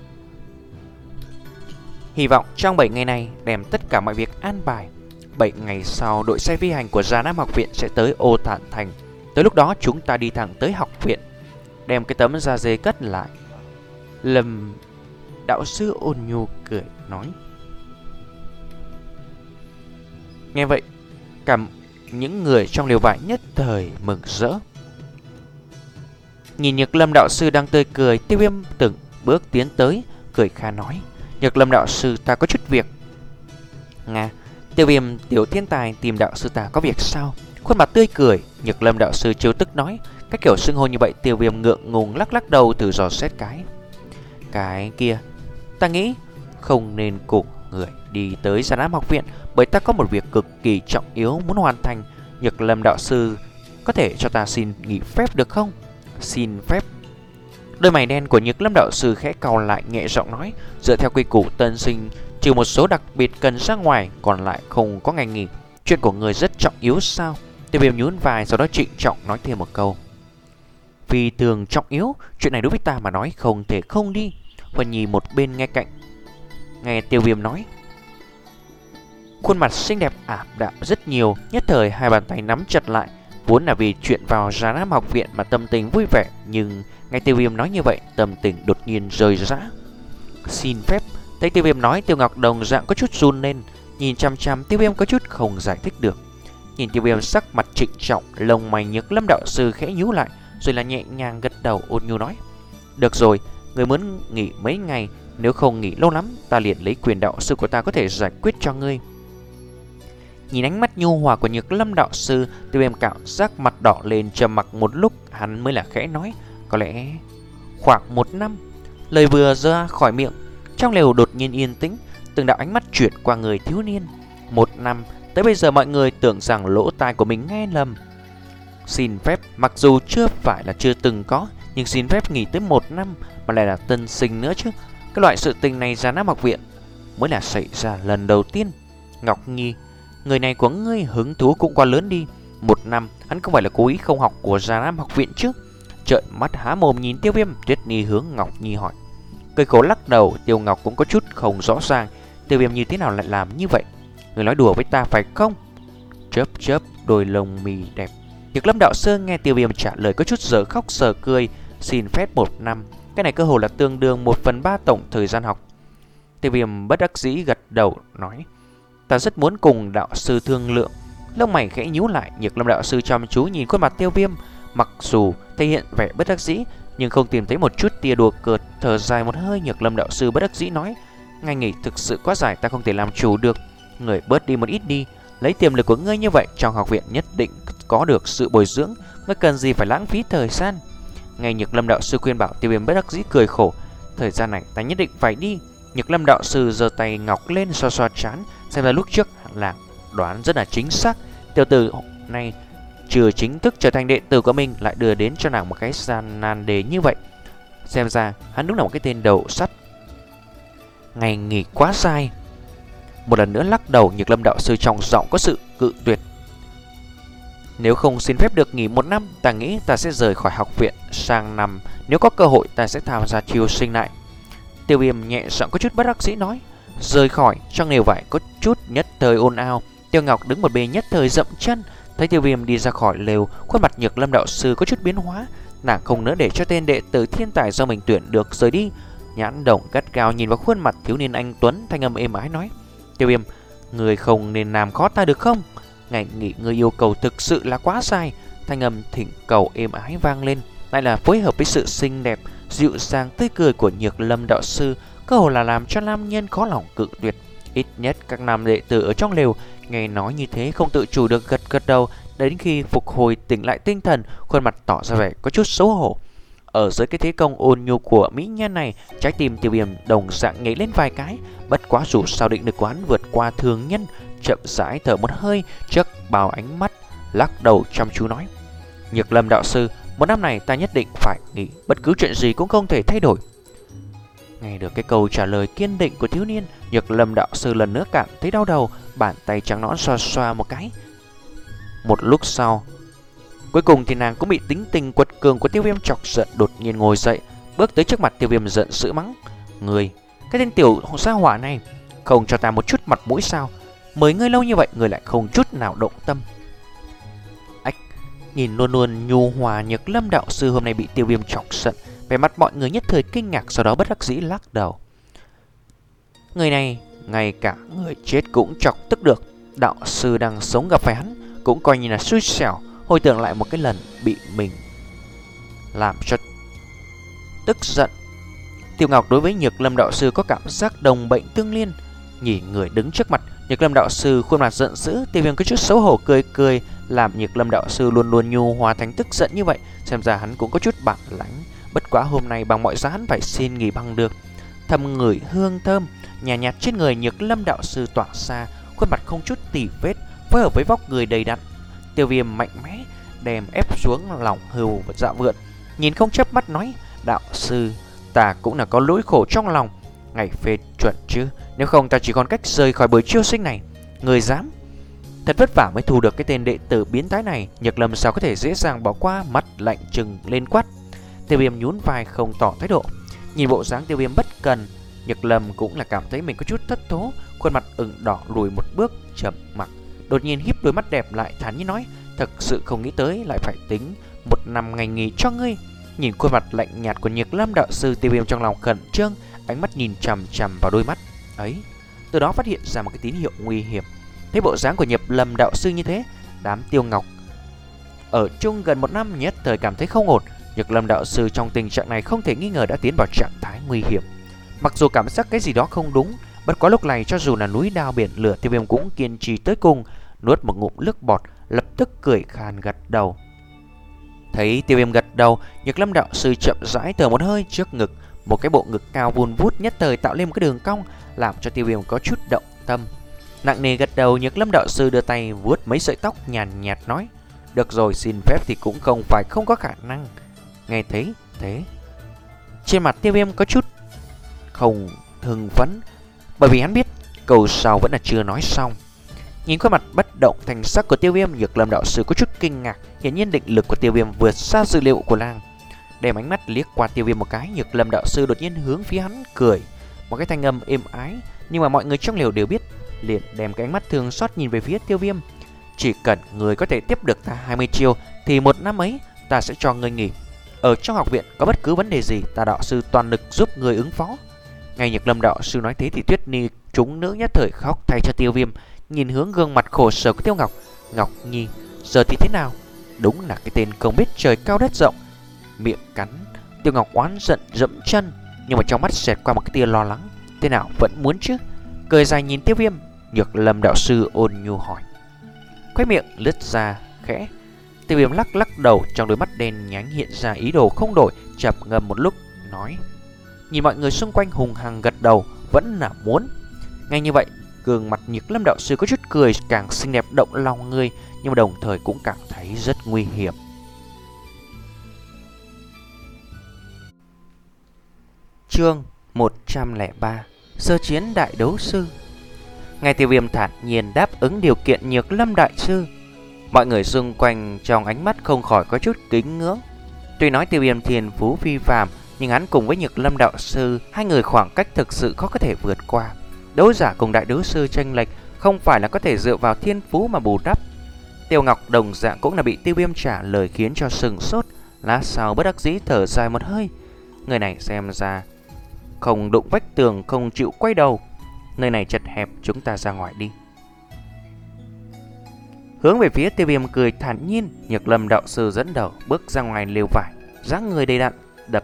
Hy vọng trong bảy ngày này đem tất cả mọi việc an bài. bảy ngày sau, đội xe phi hành của Già Nam học viện sẽ tới Ô Thản Thành. Tới lúc đó chúng ta đi thẳng tới học viện, đem cái tấm da dê cất lại. Lâm đạo sư ôn nhu cười nói. Nghe vậy, cả những người trong lều vải nhất thời mừng rỡ. Nhìn Nhược Lâm đạo sư đang tươi cười, Tiêu Viêm từng bước tiến tới, cười kha nói: Nhược Lâm đạo sư, ta có chút việc. Nga, Tiêu Viêm tiểu thiên tài tìm đạo sư ta có việc sao? Khuôn mặt tươi cười, Nhược Lâm đạo sư trêu tức nói. Các kiểu xưng hô như vậy, Tiêu Viêm ngượng ngùng lắc lắc đầu từ dò xét cái. Cái kia, ta nghĩ không nên cùng người đi tới Già Nam học viện, bởi ta có một việc cực kỳ trọng yếu muốn hoàn thành. Nhược Lâm đạo sư, có thể cho ta xin nghỉ phép được không? Xin phép. Đôi mày đen của Nhược Lâm đạo sư khẽ cau lại, nhẹ giọng nói: dựa theo quy củ tân sinh, trừ một số đặc biệt cần ra ngoài, còn lại không có ngày nghỉ. Chuyện của người rất trọng yếu sao? Tiêu Viêm nhún vai, sau đó trịnh trọng nói thêm một câu: vì thường trọng yếu, chuyện này đối với ta mà nói không thể không đi. Huân Nhi một bên nghe cạnh, nghe Tiêu Viêm nói, khuôn mặt xinh đẹp ảm đạm rất nhiều, nhất thời hai bàn tay nắm chặt lại. Vốn là vì chuyện vào Già Nam học viện mà tâm tình vui vẻ, nhưng nghe Tiêu Viêm nói như vậy, tâm tình đột nhiên rời rã. Xin phép. Thấy Tiêu Viêm nói, Tiêu Ngọc đồng dạng có chút run lên, nhìn chăm chăm Tiêu Viêm có chút không giải thích được. Nhìn Tiêu Viêm sắc mặt trịnh trọng, lông mày Nhược Lâm đạo sư khẽ nhíu lại, rồi là nhẹ nhàng gật đầu ôn nhu nói: được rồi, người muốn nghỉ mấy ngày, nếu không nghỉ lâu lắm, ta liền lấy quyền đạo sư của ta có thể giải quyết cho ngươi. Nhìn ánh mắt nhu hòa của Nhược Lâm đạo sư, Tiêu Viêm cảm giác mặt đỏ lên, trầm mặc một lúc, hắn mới là khẽ nói: có lẽ khoảng một năm. Lời vừa ra khỏi miệng, trong lều đột nhiên yên tĩnh, từng đạo ánh mắt chuyển qua người thiếu niên. Một năm, tới bây giờ mọi người tưởng rằng lỗ tai của mình nghe lầm. Xin phép, mặc dù chưa phải là chưa từng có, nhưng xin phép nghỉ tới một năm, mà lại là tân sinh nữa chứ. Cái loại sự tình này Già Nam học viện mới là xảy ra lần đầu tiên. Ngọc Nhi, người này của ngươi hứng thú cũng quá lớn đi. Một năm, hắn không phải là cố ý không học của Già Nam học viện chứ? Trợn mắt há mồm nhìn Tiêu Viêm, Tuyết Nhi hướng Ngọc Nhi hỏi. Cười khổ lắc đầu, Tiêu Ngọc cũng có chút không rõ ràng Tiêu Viêm như thế nào lại làm như vậy. Người nói đùa với ta phải không? Chớp chớp đôi lông mì đẹp. Nhược Lâm đạo sư nghe Tiêu Viêm trả lời có chút giờ khóc giờ cười. Xin phép một năm, cái này cơ hồ là tương đương một phần ba tổng thời gian học. Tiêu Viêm bất đắc dĩ gật đầu nói: ta rất muốn cùng đạo sư thương lượng. Lông mày khẽ nhíu lại, Nhược Lâm đạo sư chăm chú nhìn khuôn mặt Tiêu Viêm, mặc dù thể hiện vẻ bất đắc dĩ nhưng không tìm thấy một chút tia đùa cợt. Thở dài một hơi, Nhược Lâm đạo sư bất đắc dĩ nói: ngày nghỉ thực sự quá dài, ta không thể làm chủ được. Người bớt đi một ít đi, lấy tiềm lực của ngươi như vậy, trong học viện nhất định có được sự bồi dưỡng, ngươi cần gì phải lãng phí thời gian. Nghe Nhược Lâm đạo sư khuyên bảo, Tiêu Viêm bất đắc dĩ cười khổ: thời gian này ta nhất định phải đi. Nhược Lâm đạo sư giơ tay ngọc lên xoa xoa trán, xem ra lúc trước làng đoán rất là chính xác. Tiểu tử này chưa chính thức trở thành đệ tử của mình, lại đưa đến cho nàng một cái gian nan đề như vậy. Xem ra hắn đúng là một cái tên đầu sắt. Ngày nghỉ quá dài. Một lần nữa lắc đầu, Nhược Lâm đạo sư trong giọng có sự cự tuyệt. Nếu không xin phép được nghỉ một năm, ta nghĩ ta sẽ rời khỏi học viện. Sang năm nếu có cơ hội, ta sẽ tham gia chiêu sinh lại. Tiêu Viêm nhẹ giọng có chút bất đắc dĩ nói. Rời khỏi, trong lều vải có chút nhất thời ồn ào. Tiêu Ngọc đứng một bên nhất thời dậm chân. Thấy Tiêu Viêm đi ra khỏi lều, khuôn mặt Nhược Lâm đạo sư có chút biến hóa. Nàng không nỡ để cho tên đệ tử thiên tài do mình tuyển được rời đi. Nhãn động gắt gao nhìn vào khuôn mặt thiếu niên anh tuấn, thanh âm êm ái nói: Tiêu Viêm, người không nên làm khó ta được không? Ngày nghỉ người yêu cầu thực sự là quá dài. Thanh âm thỉnh cầu êm ái vang lên, lại là phối hợp với sự xinh đẹp, dịu dàng tươi cười của Nhược Lâm đạo sư, cơ hồ là làm cho nam nhân khó lòng cự tuyệt. Ít nhất các nam đệ tử ở trong lều nghe nói như thế không tự chủ được gật gật đầu. Đến khi phục hồi tỉnh lại tinh thần, khuôn mặt tỏ ra vẻ có chút xấu hổ. Ở dưới cái thế công ôn nhu của mỹ nhân này, trái tim Tiêu Viêm đồng dạng nhảy lên vài cái. Bất quá dù sao định lực của hắn vượt qua thường nhân, chậm rãi thở một hơi trước bao ánh mắt, lắc đầu chăm chú nói: Nhược Lâm đạo sư, một năm này ta nhất định phải nghỉ, bất cứ chuyện gì cũng không thể thay đổi. Nghe được cái câu trả lời kiên định của thiếu niên, Nhược Lâm đạo sư lần nữa cảm thấy đau đầu, bàn tay trắng nõn xoa xoa một cái. Một lúc sau, cuối cùng thì nàng cũng bị tính tình quật cường của Tiêu Viêm chọc giận, đột nhiên ngồi dậy, bước tới trước mặt Tiêu Viêm giận dữ mắng: Người, cái tên tiểu gia hỏa này, không cho ta một chút mặt mũi sao? Mời ngươi lâu như vậy, ngươi lại không chút nào động tâm. Ách, nhìn luôn luôn nhu hòa Nhược Lâm đạo sư hôm nay bị Tiêu Viêm chọc giận, vẻ mặt mọi người nhất thời kinh ngạc, sau đó bất đắc dĩ lắc đầu. Người này, ngay cả người chết cũng chọc tức được. Đạo sư đang sống gặp phải hắn cũng coi như là xui xẻo. Hồi tưởng lại một cái lần bị mình làm cho tức giận, Tiêu Ngọc đối với Nhược Lâm đạo sư có cảm giác đồng bệnh tương liên. Nhìn người đứng trước mặt Nhược Lâm đạo sư khuôn mặt giận dữ, Tiêu Viêm có chút xấu hổ cười cười, làm Nhược Lâm đạo sư luôn luôn nhu hòa thành tức giận như vậy, xem ra hắn cũng có chút bản lãnh. Bất quá hôm nay bằng mọi giá hắn phải xin nghỉ bằng được. Thầm ngửi hương thơm nhàn nhạt, nhạt trên người Nhược Lâm đạo sư tỏa ra, khuôn mặt không chút tỉ vết, phối hợp với vóc người đầy đặn. Tiêu Viêm mạnh mẽ đem ép xuống lòng hưu và dạ vượn, nhìn không chớp mắt nói: Đạo sư, ta cũng là có lỗi khổ trong lòng, ngày phê chuẩn chứ, nếu không ta chỉ còn cách rời khỏi buổi chiêu sinh này. Người dám? Thật vất vả mới thu được cái tên đệ tử biến thái này, Nhược Lâm sao có thể dễ dàng bỏ qua? Mắt lạnh trừng lên quát. Tiêu Viêm nhún vai không tỏ thái độ. Nhìn bộ dáng Tiêu Viêm bất cần, Nhược Lâm cũng là cảm thấy mình có chút thất thố, khuôn mặt ửng đỏ lùi một bước trầm mặc. Đột nhiên híp đôi mắt đẹp lại thản nhiên nói: Thật sự không nghĩ tới lại phải tính một năm ngày nghỉ cho ngươi. Nhìn khuôn mặt lạnh nhạt của Nhược Lâm đạo sư, Tiêu Viêm trong lòng khẩn trương, ánh mắt nhìn chằm chằm vào đôi mắt ấy, từ đó phát hiện ra một cái tín hiệu nguy hiểm. Thấy bộ dáng của Nhược Lâm đạo sư như thế, đám Tiêu Ngọc ở chung gần một năm nhất thời cảm thấy không ổn. Nhược Lâm đạo sư trong tình trạng này không thể nghi ngờ đã tiến vào trạng thái nguy hiểm. Mặc dù cảm giác cái gì đó không đúng, bất quá lúc này cho dù là núi đao biển lửa, Tiêu Viêm cũng kiên trì tới cùng, nuốt một ngụm nước bọt, lập tức cười khan gật đầu. Thấy Tiêu Viêm gật đầu, Nhược Lâm đạo sư chậm rãi thở một hơi, trước ngực một cái bộ ngực cao vun vút nhất thời tạo lên một cái đường cong, làm cho Tiêu Viêm có chút động tâm. Nặng nề gật đầu, Nhược Lâm đạo sư đưa tay vuốt mấy sợi tóc, nhàn nhạt nói: Được rồi, xin phép thì cũng không phải không có khả năng. Nghe thấy thế, trên mặt Tiêu Viêm có chút không hưng phấn, bởi vì hắn biết câu sau vẫn là chưa nói xong. Nhìn khuôn mặt bất động thành sắc của Tiêu Viêm, Nhược Lâm đạo sư có chút kinh ngạc, hiển nhiên định lực của Tiêu Viêm vượt xa dữ liệu của nàng. Đem ánh mắt liếc qua Tiêu Viêm một cái, Nhược Lâm đạo sư đột nhiên hướng phía hắn cười, một cái thanh âm êm ái, nhưng mà mọi người trong lều đều biết, liền đem cái ánh mắt thương xót nhìn về phía Tiêu Viêm. Chỉ cần người có thể tiếp được ta hai mươi chiêu thì một năm ấy ta sẽ cho người nghỉ. Ở trong học viện có bất cứ vấn đề gì, ta đạo sư toàn lực giúp người ứng phó. Ngay Nhược Lâm đạo sư nói thế thì Tuyết Ni chúng nữ nhất thời khóc thay cho Tiêu Viêm, nhìn hướng gương mặt khổ sở của Tiêu Ngọc. Ngọc Nhi, giờ thì thế nào? Đúng là cái tên không biết trời cao đất rộng. Miệng cắn, Tiêu Ngọc oán giận dậm chân, nhưng mà trong mắt xẹt qua một cái tia lo lắng. Thế nào vẫn muốn chứ? Cười dài nhìn Tiêu Viêm, Nhược Lâm đạo sư ôn nhu hỏi. Khóe miệng lướt ra khẽ, Tiêu Viêm lắc lắc đầu, trong đôi mắt đen nhánh hiện ra ý đồ không đổi, chập ngâm một lúc nói. Nhìn mọi người xung quanh hùng hằng gật đầu, vẫn là muốn. Ngay như vậy, gương mặt Nhược Lâm đạo sư có chút cười càng xinh đẹp động lòng người, nhưng mà đồng thời cũng cảm thấy rất nguy hiểm. Chương một trăm lẻ ba, Sơ chiến đại đấu sư. Ngay Tiêu Viêm thản nhiên đáp ứng điều kiện Nhược Lâm đại sư, mọi người xung quanh trong ánh mắt không khỏi có chút kính ngưỡng. Tuy nói Tiêu Viêm thiên phú phi phàm, nhưng hắn cùng với Nhược Lâm đạo sư, hai người khoảng cách thực sự khó có thể vượt qua. Đấu giả cùng đại đấu sư chênh lệch không phải là có thể dựa vào thiên phú mà bù đắp. Tiêu Ngọc đồng dạng cũng là bị Tiêu Viêm trả lời khiến cho sừng sốt, lát sau bất đắc dĩ thở dài một hơi. Người này xem ra không đụng vách tường không chịu quay đầu. Nơi này chật hẹp, chúng ta ra ngoài đi. Hướng về phía Tiêu Viêm cười thản nhiên, Nhược Lâm đạo sư dẫn đầu bước ra ngoài lều vải, dáng người đầy đặn, đập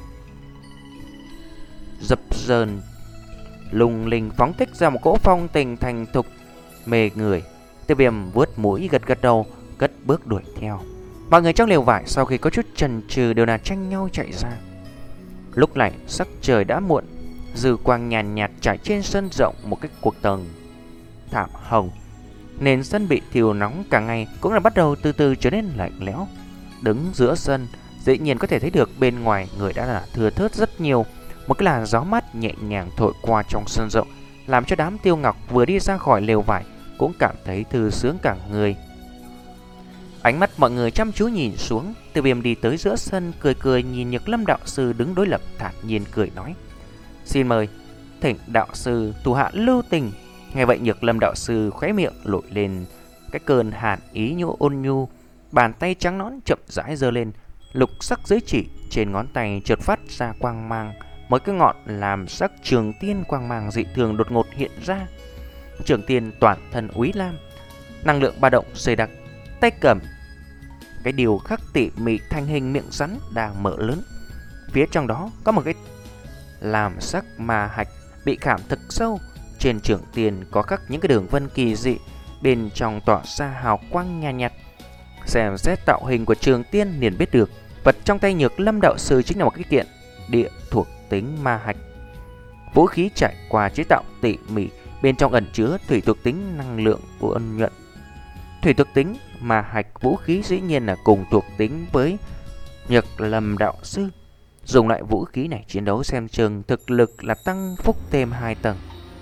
dập dờn lung linh phóng thích ra một cỗ phong tình thành thục mê người. Tiêu Viêm vuốt mũi gật gật đầu, cất bước đuổi theo. Mọi người trong lều vải sau khi có chút chần chừ đều là tranh nhau chạy ra. Lúc này sắc trời đã muộn, dư quang nhàn nhạt, nhạt trải trên sân rộng một cái cuộc tầng thảm hồng. Nền sân bị thiêu nóng cả ngày cũng là bắt đầu từ từ trở nên lạnh lẽo. Đứng giữa sân, dĩ nhiên có thể thấy được bên ngoài người đã là thừa thớt rất nhiều. Một cái làn gió mát nhẹ nhàng thổi qua trong sân rộng, làm cho đám Tiêu Ngọc vừa đi ra khỏi lều vải cũng cảm thấy thư sướng cả người. Ánh mắt mọi người chăm chú nhìn xuống, Tiêu Viêm đi tới giữa sân, cười cười nhìn Nhược Lâm đạo sư đứng đối lập, thản nhiên cười nói: "Xin mời, thỉnh đạo sư thủ hạ lưu tình." Nghe vậy Nhược Lâm đạo sư khóe miệng lội lên cái cơn hàn ý nhũ ôn nhu, bàn tay trắng nõn chậm rãi giơ lên, lục sắc giới chỉ trên ngón tay chợt phát ra quang mang, mỗi cái ngọn làm sắc trường tiên quang mang dị thường đột ngột hiện ra. Trường tiên toàn thân úy lam, năng lượng ba động dày đặc, tay cầm cái điều khắc tỉ mỉ thành hình miệng rắn đang mở lớn. Phía trong đó có một cái làm sắc ma hạch bị khảm thực sâu. Trên trường tiên có khắc những cái đường vân kỳ dị, bên trong tỏa ra hào quang nhàn nhạt, nhạt. Xem xét tạo hình của trường tiên liền biết được vật trong tay Nhược Lâm đạo sư chính là một cái kiện địa thuộc tính ma hạch. Vũ khí trải qua chế tạo tỉ mỉ, bên trong ẩn chứa thủy thuộc tính năng lượng của ân nhuận. Thủy thuộc tính ma hạch vũ khí dĩ nhiên là cùng thuộc tính với Nhược Lâm đạo sư. Dùng lại vũ khí này chiến đấu xem chừng thực lực là tăng phúc thêm hai tầng.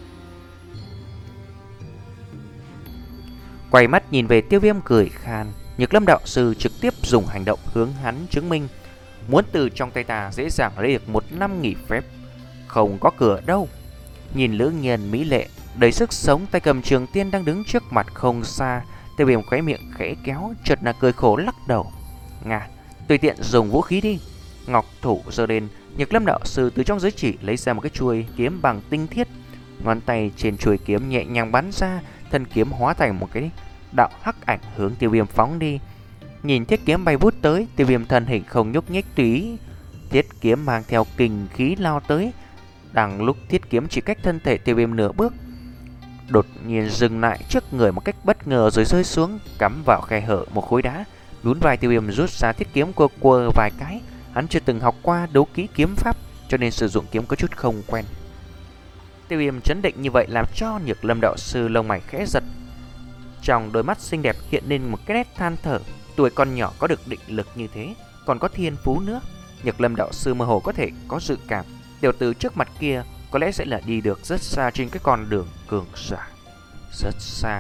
Quay mắt nhìn về Tiêu Viêm cười khan, Nhược Lâm đạo sư trực tiếp dùng hành động hướng hắn chứng minh muốn từ trong tay ta dễ dàng lấy được một năm nghỉ phép. Không có cửa đâu. Nhìn lữ nhiên mỹ lệ đầy sức sống tay cầm trường tiên đang đứng trước mặt không xa, Tiêu Viêm khóe miệng khẽ kéo, chợt là cười khổ lắc đầu. Ngà, tùy tiện dùng vũ khí đi. Ngọc thủ giơ lên, Nhược Lâm đạo sư từ trong giới chỉ lấy ra một cái chuôi kiếm bằng tinh thiết, ngón tay trên chuôi kiếm nhẹ nhàng bắn ra, thân kiếm hóa thành một cái đạo hắc ảnh hướng Tiêu Viêm phóng đi. Nhìn thiết kiếm bay vút tới, Tiêu Viêm thân hình không nhúc nhích tùy thiết kiếm mang theo kình khí lao tới. Đang lúc thiết kiếm chỉ cách thân thể Tiêu Viêm nửa bước, đột nhiên dừng lại trước người một cách bất ngờ rồi rơi xuống, cắm vào khe hở một khối đá. Nhún vai Tiêu Viêm rút ra thiết kiếm quơ quơ vài cái. Hắn chưa từng học qua đấu kỹ kiếm pháp, cho nên sử dụng kiếm có chút không quen. Tiêu Viêm chấn định như vậy làm cho Nhược Lâm đạo sư lông mày khẽ giật. Trong đôi mắt xinh đẹp hiện lên một cái nét than thở. Tuổi con nhỏ có được định lực như thế, còn có thiên phú nữa. Nhược Lâm đạo sư mơ hồ có thể có dự cảm tiểu tử trước mặt kia có lẽ sẽ là đi được rất xa trên cái con đường cường giả. Rất xa.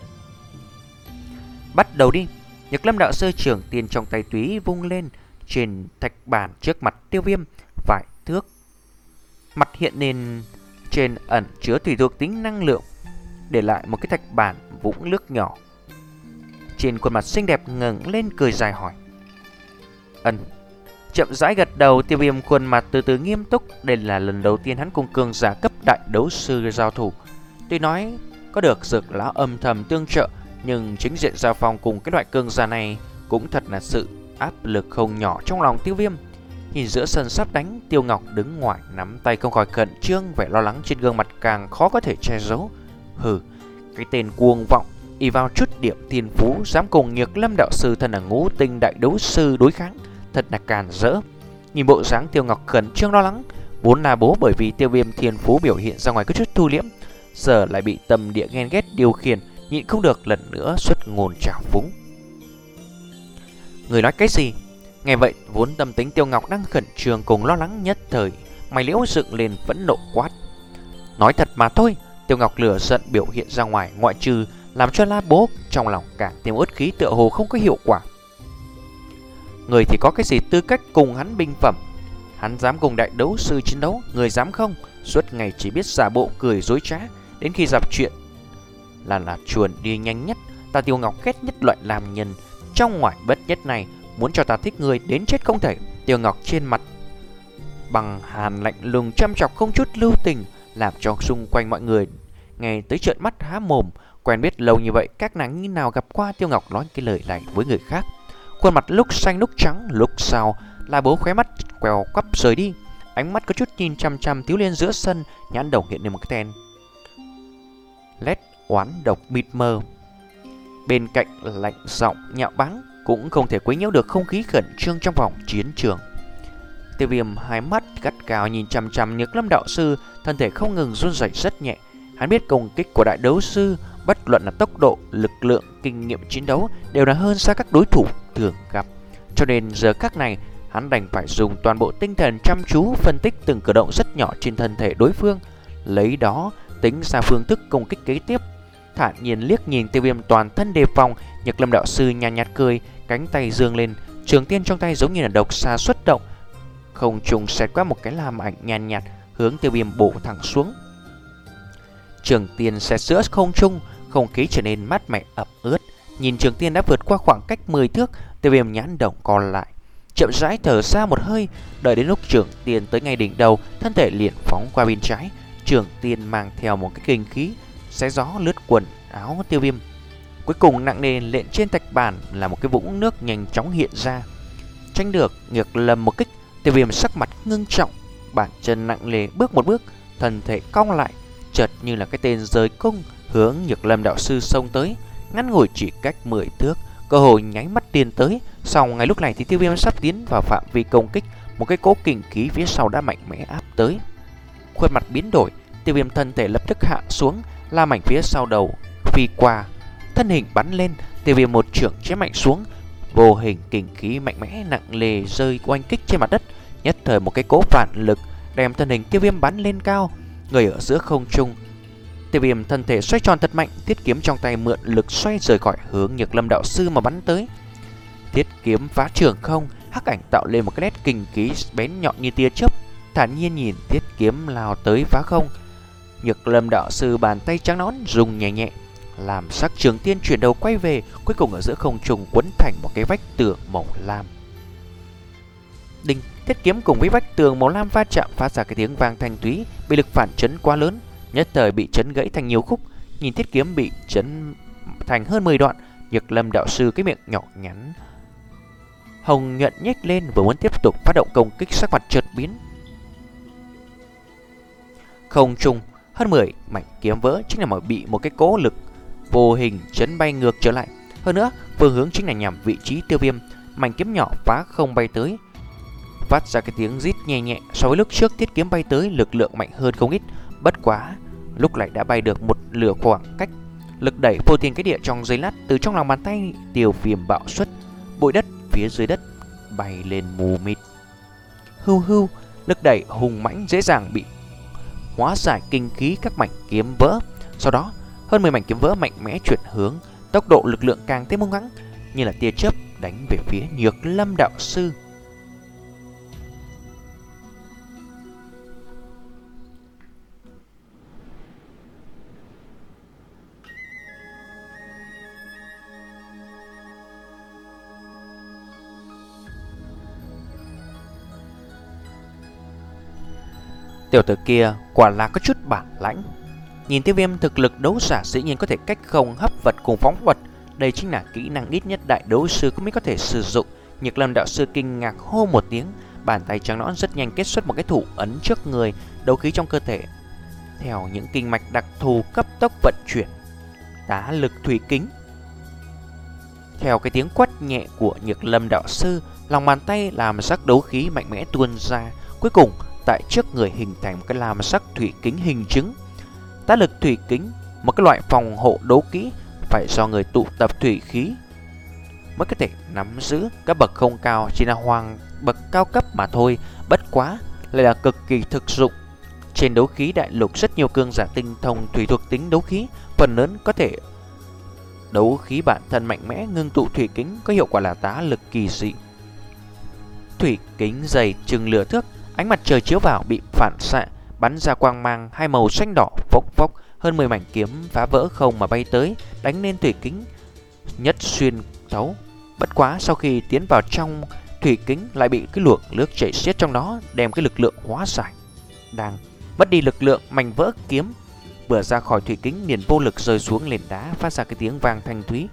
Bắt đầu đi. Nhược Lâm đạo sư trưởng tiên trong tay túy vung lên, trên thạch bàn trước mặt Tiêu Viêm vài thước. Mặt hiện lên trên ẩn chứa thủy thuộc tính năng lượng, để lại một cái thạch bản vũng nước nhỏ. Trên khuôn mặt xinh đẹp ngẩng lên cười dài hỏi: Ân. Chậm rãi gật đầu, Tiêu Viêm khuôn mặt từ từ nghiêm túc. Đây là lần đầu tiên hắn cùng cường giả cấp đại đấu sư giao thủ. Tuy nói có được dược lão âm thầm tương trợ, nhưng chính diện giao phong cùng cái loại cường giả này cũng thật là sự áp lực không nhỏ trong lòng Tiêu Viêm. Nhìn giữa sân sắp đánh, Tiêu Ngọc đứng ngoài nắm tay không khỏi khẩn trương, vẻ lo lắng trên gương mặt càng khó có thể che giấu. Hừ, cái tên cuồng vọng ỷ vào chút điểm thiên phú dám cùng Nhược Lâm đạo sư thân là ngũ tinh đại đấu sư đối kháng, thật là càn rỡ. Nhìn bộ dáng Tiêu Ngọc khẩn trương lo lắng, vốn là bố bởi vì Tiêu Viêm thiên phú biểu hiện ra ngoài có chút thu liễm, giờ lại bị tâm địa ghen ghét điều khiển, nhịn không được lần nữa xuất ngôn trào phúng. Người nói cái gì? Nghe vậy, vốn tâm tính Tiêu Ngọc đang khẩn trương cùng lo lắng nhất thời, mày liễu dựng lên vẫn nộ quát. Nói thật mà thôi. Tiêu Ngọc lửa giận biểu hiện ra ngoài, ngoại trừ làm cho La Bố trong lòng càng thêm uất khí, tựa hồ không có hiệu quả. Người thì có cái gì tư cách cùng hắn binh phẩm? Hắn dám cùng đại đấu sư chiến đấu, người dám không? Suốt ngày chỉ biết giả bộ cười dối trá, đến khi gặp chuyện là là chuồn đi nhanh nhất. Ta Tiêu Ngọc ghét nhất loại làm nhân trong ngoài bất nhất này, muốn cho ta thích người đến chết không thể. Tiêu Ngọc trên mặt bằng hàn lạnh lùng chăm chọc không chút lưu tình, làm cho xung quanh mọi người nghe tới trợn mắt há mồm. Quen biết lâu như vậy, các nàng như nào gặp qua Tiêu Ngọc nói cái lời này với người khác. Khuôn mặt lúc xanh lúc trắng, lúc sau là bố khóe mắt quèo quắp rời đi. Ánh mắt có chút nhìn chăm chăm Tiếu Liên giữa sân, nhãn đồng hiện lên một cái tên lét oán độc mịt mờ. Bên cạnh lạnh giọng nhạo báng cũng không thể quấy nhiễu được không khí khẩn trương trong vòng chiến trường. Tiêu Viêm hai mắt gắt gao nhìn chăm chăm Nhược Lâm đạo sư, thân thể không ngừng run rẩy rất nhẹ. Hắn biết công kích của đại đấu sư, bất luận là tốc độ, lực lượng, kinh nghiệm chiến đấu đều là hơn xa các đối thủ thường gặp. Cho nên giờ các này, hắn đành phải dùng toàn bộ tinh thần chăm chú phân tích từng cử động rất nhỏ trên thân thể đối phương, lấy đó tính ra phương thức công kích kế tiếp. Thản nhiên liếc nhìn Tiêu Viêm toàn thân đề phòng, Nhược Lâm đạo sư nhàn nhạt cười, cánh tay giương lên, trường tiên trong tay giống như là độc xà xuất động, không trùng xẹt qua một cái lam ảnh nhàn nhạt, nhạt hướng Tiêu Viêm bổ thẳng xuống. Trường tiên xẹt giữa không trung, không khí trở nên mát mẻ ẩm ướt. Nhìn trường tiên đã vượt qua khoảng cách mười thước, Tiêu Viêm nhãn đồng còn lại, chậm rãi thở ra một hơi. Đợi đến lúc trường tiên tới ngay đỉnh đầu, thân thể liền phóng qua bên trái. Trường tiên mang theo một cái kinh khí xé gió lướt quần áo Tiêu Viêm. Cuối cùng nặng nề lên trên thạch bàn là một cái vũng nước nhanh chóng hiện ra. Tránh được Nhược Lâm một kích, Tiêu Viêm sắc mặt ngưng trọng, bàn chân nặng nề bước một bước, thân thể cong lại, chợt như là cái tên rời cung hướng Nhược Lâm đạo sư xông tới. Ngắn ngủi chỉ cách mười thước, cơ hội nháy mắt tiến tới. Sau ngay lúc này thì Tiêu Viêm sắp tiến vào phạm vi công kích, một cái cỗ kình khí phía sau đã mạnh mẽ áp tới. Khuôn mặt biến đổi, Tiêu Viêm thân thể lập tức hạ xuống, la mảnh phía sau đầu phi qua, thân hình bắn lên. Tiêu Viêm một chưởng chém mạnh xuống, vô hình kình khí mạnh mẽ nặng nề rơi oanh kích trên mặt đất. Nhất thời một cái cỗ phản lực đem thân hình Tiêu Viêm bắn lên cao, người ở giữa không trung. Tiêu Viêm thân thể xoay tròn thật mạnh, thiết kiếm trong tay mượn lực xoay rời khỏi hướng Nhược Lâm đạo sư mà bắn tới. Thiết kiếm phá trường không, hắc ảnh tạo lên một cái nét kinh khí bén nhọn như tia chớp, thản nhiên nhìn thiết kiếm lao tới phá không. Nhược Lâm đạo sư bàn tay trắng nõn rung nhẹ nhẹ, làm sắc trường tiên chuyển đầu quay về, cuối cùng ở giữa không trung quấn thành một cái vách tường màu lam. Đinh, thiết kiếm cùng với vách tường màu lam va chạm phát ra cái tiếng vang thanh thúy, bị lực phản chấn quá lớn, nhất thời bị chấn gãy thành nhiều khúc. Nhìn thiết kiếm bị chấn thành hơn mười đoạn, Nhược Lâm đạo sư cái miệng nhỏ nhắn hồng nhuận nhếch lên, vừa muốn tiếp tục phát động công kích, sắc mặt chợt biến. Không trung hơn mười mảnh kiếm vỡ chính là mà bị một cái cỗ lực vô hình chấn bay ngược trở lại. Hơn nữa, phương hướng chính là nhằm vị trí Tiêu Viêm. Mảnh kiếm nhỏ phá không bay tới, phát ra cái tiếng rít nhẹ nhẹ. So với lúc trước thiết kiếm bay tới, lực lượng mạnh hơn không ít. Bất quá lúc này đã bay được một nửa khoảng cách. Lực đẩy phô thiên cái địa trong giây lát, từ trong lòng bàn tay Tiêu Viêm bạo xuất, bụi đất phía dưới đất bay lên mù mịt. Hưu hưu, lực đẩy hùng mãnh dễ dàng bị hóa giải kinh khí các mảnh kiếm vỡ. Sau đó hơn mười mảnh kiếm vỡ mạnh mẽ chuyển hướng, tốc độ lực lượng càng thêm hung hãn, như là tia chớp đánh về phía Nhược Lâm đạo sư. Tiểu tử kia quả là có chút bản lãnh. Nhìn Tiêu Viêm thực lực đấu giả dĩ nhiên có thể cách không hấp vật cùng phóng vật, đây chính là kỹ năng ít nhất đại đấu sư cũng mới có thể sử dụng. Nhược Lâm đạo sư kinh ngạc hô một tiếng, bàn tay trắng nõn rất nhanh kết xuất một cái thủ ấn trước người, đấu khí trong cơ thể theo những kinh mạch đặc thù cấp tốc vận chuyển. Tá lực thủy kính. Theo cái tiếng quát nhẹ của Nhược Lâm đạo sư, lòng bàn tay làm sắc đấu khí mạnh mẽ tuôn ra, cuối cùng tại trước người hình thành một cái làm sắc thủy kính hình chứng. Tá lực thủy kính, một cái loại phòng hộ đấu kỹ phải do người tụ tập thủy khí mới có thể nắm giữ. Các bậc không cao, chỉ là hoàng bậc cao cấp mà thôi, bất quá lại là cực kỳ thực dụng. Trên đấu khí đại lục rất nhiều cường giả tinh thông thủy thuộc tính đấu khí, phần lớn có thể đấu khí bản thân mạnh mẽ ngưng tụ thủy kính, có hiệu quả là tá lực kỳ dị. Thủy kính dày chừng lửa thước, ánh mặt trời chiếu vào bị phản xạ, bắn ra quang mang hai màu xanh đỏ phốc phốc, Hơn mười mảnh kiếm phá vỡ không mà bay tới, đánh lên thủy kính nhất xuyên thấu. Bất quá sau khi tiến vào trong thủy kính lại bị cái luồng nước chảy xiết trong đó đem cái lực lượng hóa giải. Đang mất đi lực lượng, mảnh vỡ kiếm vừa ra khỏi thủy kính liền vô lực rơi xuống nền đá, phát ra cái tiếng vang thanh thúy.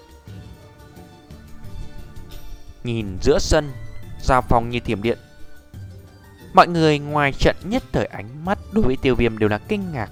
Nhìn giữa sân giao phong như thiểm điện, mọi người ngoài trận nhất thời ánh mắt đối với Tiêu Viêm đều là kinh ngạc.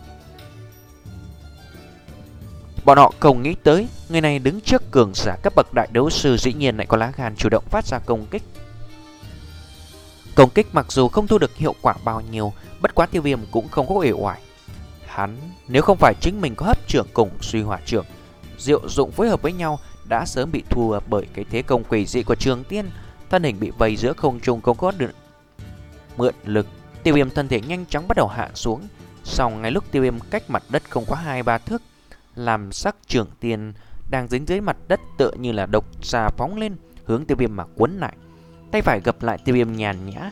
Bọn họ không nghĩ tới người này đứng trước cường giả cấp bậc đại đấu sư dĩ nhiên lại có lá gan chủ động phát ra công kích. Công kích mặc dù không thu được hiệu quả bao nhiêu, bất quá Tiêu Viêm cũng không có uể oải. Hắn nếu không phải chính mình có hấp trưởng cùng suy hỏa trưởng diệu dụng phối hợp với nhau, đã sớm bị thua bởi cái thế công quỷ dị của Trường Tiên. Thân hình bị vây giữa không trung, không có được mượn lực. Tiêu Viêm thân thể nhanh chóng bắt đầu hạ xuống. Sau ngay lúc Tiêu Viêm cách mặt đất không quá hai ba thước, làm sắc Trường Tiên đang dính dưới mặt đất tựa như là độc xà phóng lên, hướng Tiêu Viêm mà cuốn lại. Tay phải gập lại, Tiêu Viêm nhàn nhã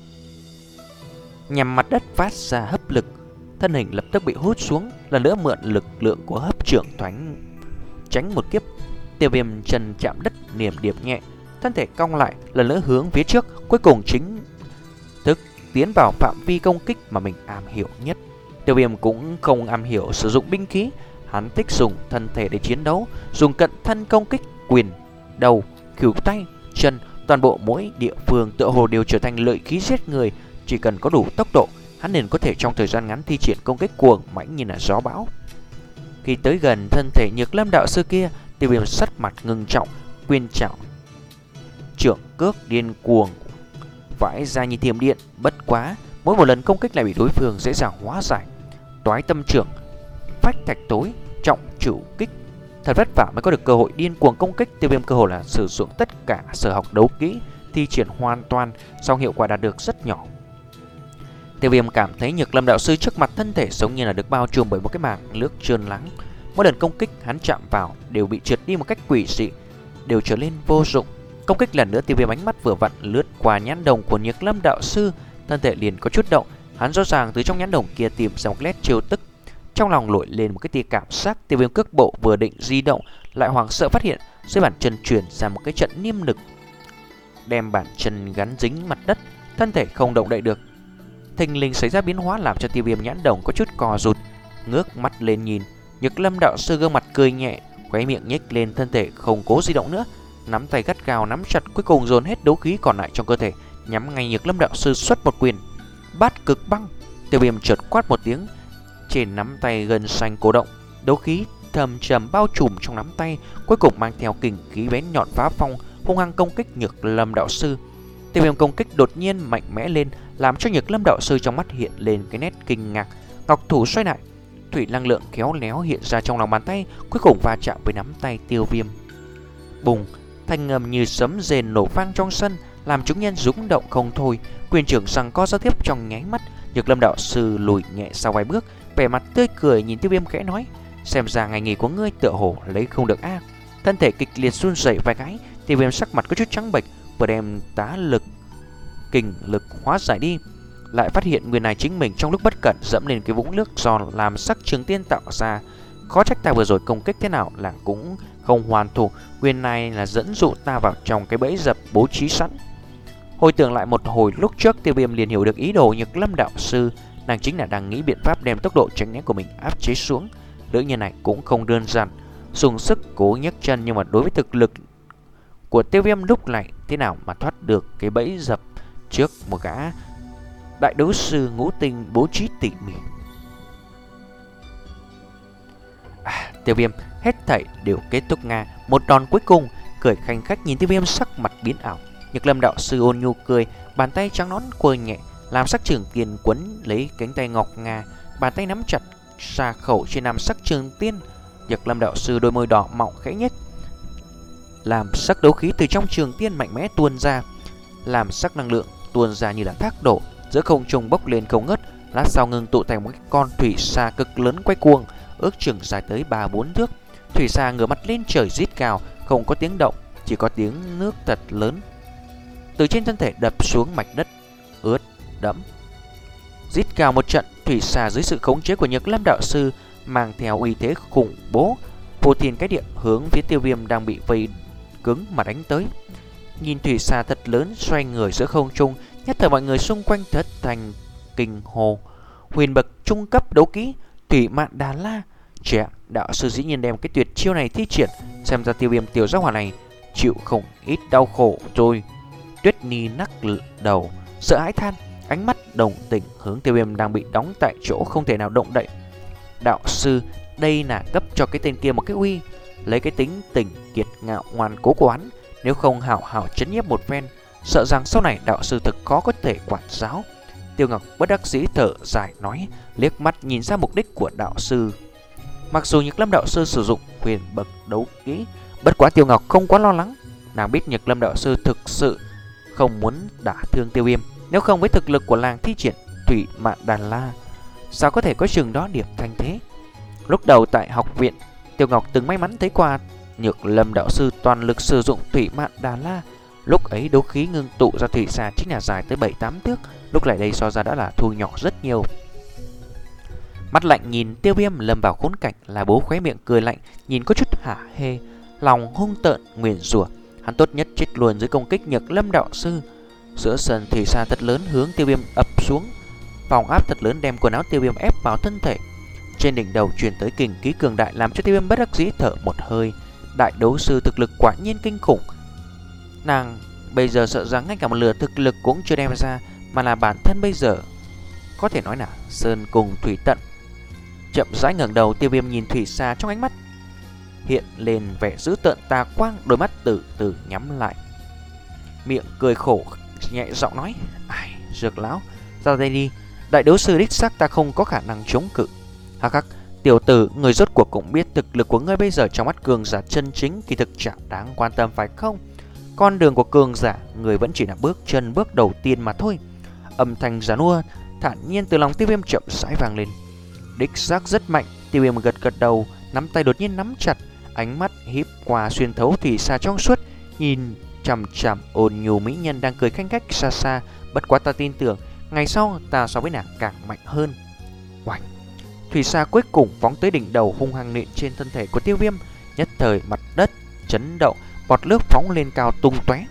nhằm mặt đất phát ra hấp lực, thân hình lập tức bị hút xuống, lần nữa mượn lực lượng của hấp trưởng thoáng tránh một kiếp. Tiêu Viêm chân chạm đất niềm điệp nhẹ, thân thể cong lại, lần nữa hướng phía trước, cuối cùng chính thức tiến vào phạm vi công kích mà mình am hiểu nhất. Tiêu Viêm cũng không am hiểu sử dụng binh khí, hắn thích dùng thân thể để chiến đấu, dùng cận thân công kích, quyền, đầu, cửu tay, chân, toàn bộ mỗi địa phương tựa hồ đều trở thành lợi khí giết người. Chỉ cần có đủ tốc độ, hắn liền có thể trong thời gian ngắn thi triển công kích cuồng mãnh như là gió bão. Khi tới gần thân thể Nhược Lâm đạo sư kia, Tiêu Viêm sắc mặt ngưng trọng, quyền trảo trưởng cước điên cuồng vãi ra như thiểm điện. Bất quá mỗi một lần công kích lại bị đối phương dễ dàng hóa giải. Toái tâm trưởng, phách thạch tối, trọng chủ kích, thật vất vả mới có được cơ hội điên cuồng công kích. Tiêu Viêm cơ hội là sử dụng tất cả sở học đấu kỹ, thi triển hoàn toàn, song hiệu quả đạt được rất nhỏ. Tiêu Viêm cảm thấy Nhược Lâm đạo sư trước mặt thân thể giống như là được bao trùm bởi một cái mảng nước trơn lắng. Mỗi lần công kích hắn chạm vào đều bị trượt đi một cách quỷ dị, đều trở nên vô dụng. Công kích lần nữa, Tiêu Viêm ánh mắt vừa vặn lướt qua nhãn đồng của Nhược Lâm đạo sư, thân thể liền có chút động. Hắn rõ ràng từ trong nhãn đồng kia tìm ra một nét trêu tức, trong lòng nổi lên một cái tia cảm giác. Tiêu Viêm cước bộ vừa định di động, lại hoảng sợ phát hiện dưới bàn chân truyền ra một cái trận niêm lực, đem bàn chân gắn dính mặt đất, thân thể không động đậy được. Thình lình xảy ra biến hóa làm cho Tiêu Viêm nhãn đồng có chút co rụt, ngước mắt lên nhìn Nhược Lâm đạo sư, gương mặt cười nhẹ, khóe miệng nhếch lên, thân thể không cố di động nữa, nắm tay gắt gao nắm chặt, cuối cùng dồn hết đấu khí còn lại trong cơ thể, nhắm ngay Nhược Lâm đạo sư xuất một quyền. Bát cực băng. Tiêu Viêm chợt quát một tiếng, trên nắm tay gân xanh cổ động, đấu khí thầm trầm bao trùm trong nắm tay, cuối cùng mang theo kình khí bén nhọn phá phong, hung hăng công kích Nhược Lâm đạo sư. Tiêu Viêm công kích đột nhiên mạnh mẽ lên, làm cho Nhược Lâm đạo sư trong mắt hiện lên cái nét kinh ngạc. Ngọc thủ xoay lại, thủy năng lượng khéo léo hiện ra trong lòng bàn tay, cuối cùng va chạm với nắm tay Tiêu Viêm. Bùng, thanh âm như sấm rền nổ vang trong sân, làm chúng nhân rung động không thôi. Quyền trưởng giằng co giao tiếp trong nháy mắt, Nhược Lâm đạo sư lùi nhẹ sau vài bước, vẻ mặt tươi cười nhìn Tiêu Viêm khẽ nói: "Xem ra ngày nghỉ của ngươi tựa hồ lấy không được a." À. Thân thể kịch liệt run rẩy vài cái, Tiêu Viêm sắc mặt có chút trắng bệch, vừa đem tá lực kình lực hóa giải đi, lại phát hiện người này chính mình trong lúc bất cẩn dẫm lên cái vũng nước do làm sắc Trường Tiên tạo ra. Khó trách ta vừa rồi công kích thế nào là cũng không hoàn thủ, quyền này là dẫn dụ ta vào trong cái bẫy dập bố trí sẵn. Hồi tưởng lại một hồi lúc trước, Tiêu Viêm liền hiểu được ý đồ Nhược Lâm đạo sư, nàng chính là đang nghĩ biện pháp đem tốc độ tránh né của mình áp chế xuống. Nữ nhân này cũng không đơn giản, dùng sức cố nhấc chân, nhưng mà đối với thực lực của Tiêu Viêm lúc này thế nào mà thoát được cái bẫy dập trước một gã đại đấu sư ngũ tinh bố trí tỉ mỉ. À, Tiêu Viêm hết thảy đều kết thúc nga. Một đòn cuối cùng, cười khanh khách nhìn Tiêu Viêm sắc mặt biến ảo. Nhược Lâm đạo sư ôn nhu cười, bàn tay trắng nõn quơ nhẹ, làm sắc Trường Tiên quấn lấy cánh tay ngọc ngà, bàn tay nắm chặt xà khẩu trên nam sắc Trường Tiên. Nhược Lâm đạo sư đôi môi đỏ mọng khẽ nhếch, làm sắc đấu khí từ trong Trường Tiên mạnh mẽ tuôn ra, làm sắc năng lượng tuôn ra như là thác đổ, giữa không trung bốc lên không ngớt. Lát sau ngừng tụ thành một con thủy xà cực lớn quay cuồng, ước chừng dài tới ba bốn thước. Thủy xà ngửa mặt lên trời rít gào, không có tiếng động, chỉ có tiếng nước thật lớn từ trên thân thể đập xuống mạch đất ướt đẫm. Rít gào một trận, thủy xà dưới sự khống chế của Nhược Lâm đạo sư mang theo uy thế khủng bố, vô thiên cái địa hướng phía Tiêu Viêm đang bị vây cứng mà đánh tới. Nhìn thủy xà thật lớn xoay người giữa không trung, nhất thời mọi người xung quanh thất thành kinh hồ. Huyền bậc trung cấp đấu kỹ Thủy Mạn Đà La. Trẻ đạo sư dĩ nhiên đem cái tuyệt chiêu này thi triển, xem ra Tiêu Viêm tiểu gia hỏa này chịu không ít đau khổ rồi. Tuyết Ni nắc đầu, sợ hãi than, ánh mắt đồng tình hướng Tiêu Viêm đang bị đóng tại chỗ không thể nào động đậy. Đạo sư, đây là cấp cho cái tên kia một cái uy, lấy cái tính tình kiệt ngạo ngoan cố của hắn, nếu không hảo hảo trấn nhiếp một phen, sợ rằng sau này đạo sư thực khó có thể quản giáo. Tiêu Ngọc bất đắc dĩ thở dài nói, liếc mắt nhìn ra mục đích của đạo sư. Mặc dù Nhược Lâm đạo sư sử dụng huyền bậc đấu kỹ, bất quá Tiêu Ngọc không quá lo lắng. Nàng biết Nhược Lâm đạo sư thực sự không muốn đả thương Tiêu Viêm, nếu không với thực lực của làng thi triển Thủy Mạn Đà La, sao có thể có chừng đó điểm thanh thế. Lúc đầu tại học viện, Tiêu Ngọc từng may mắn thấy qua Nhược Lâm đạo sư toàn lực sử dụng Thủy Mạn Đà La. Lúc ấy đấu khí ngưng tụ ra thủy xà chính là dài tới bảy tám thước, lúc lại đây so ra đã là thu nhỏ rất nhiều. Mắt lạnh nhìn Tiêu Viêm lâm vào khốn cảnh, là bố khóe miệng cười lạnh, nhìn có chút hả hê, lòng hung tợn nguyền rủa. Hắn tốt nhất chết luôn dưới công kích Nhược Lâm đạo sư. Giữa sân thủy xà thật lớn hướng Tiêu Viêm ập xuống, vòng áp thật lớn đem quần áo Tiêu Viêm ép vào thân thể. Trên đỉnh đầu truyền tới kình khí cường đại, làm cho Tiêu Viêm bất đắc dĩ thở một hơi. Đại đấu sư thực lực quả nhiên kinh khủng. Nàng bây giờ sợ rằng ngay cả một lửa thực lực cũng chưa đem ra, mà là bản thân bây giờ có thể nói là sơn cùng thủy tận. Chậm rãi ngẩng đầu, Tiêu Viêm nhìn thủy xà, trong ánh mắt hiện lên vẻ dữ tợn tà quang, đôi mắt từ từ nhắm lại, miệng cười khổ nhẹ giọng nói, ai, Dược lão, ra đây đi, đại đấu sư đích xác ta không có khả năng chống cự. Hắc hắc, tiểu tử, người rốt cuộc cũng biết thực lực của ngươi bây giờ trong mắt cường giả chân chính kỳ thực chẳng đáng quan tâm phải không? Con đường của cường giả, người vẫn chỉ là bước chân bước đầu tiên mà thôi. Âm thanh giàn mua thản nhiên từ lòng Tiêu Viêm chậm rãi vang lên. Đích xác rất mạnh. Tiêu Viêm gật gật đầu, nắm tay đột nhiên nắm chặt, ánh mắt híp qua xuyên thấu thủy xa trong suốt, nhìn chằm chằm ôn nhu mỹ nhân đang cười khanh khách xa xa. Bất quá ta tin tưởng ngày sau ta so với nàng càng mạnh hơn. Oanh! Thủy xa cuối cùng phóng tới đỉnh đầu, hung hăng nện trên thân thể của Tiêu Viêm. Nhất thời mặt đất chấn động, bọt nước phóng lên cao tung tóe.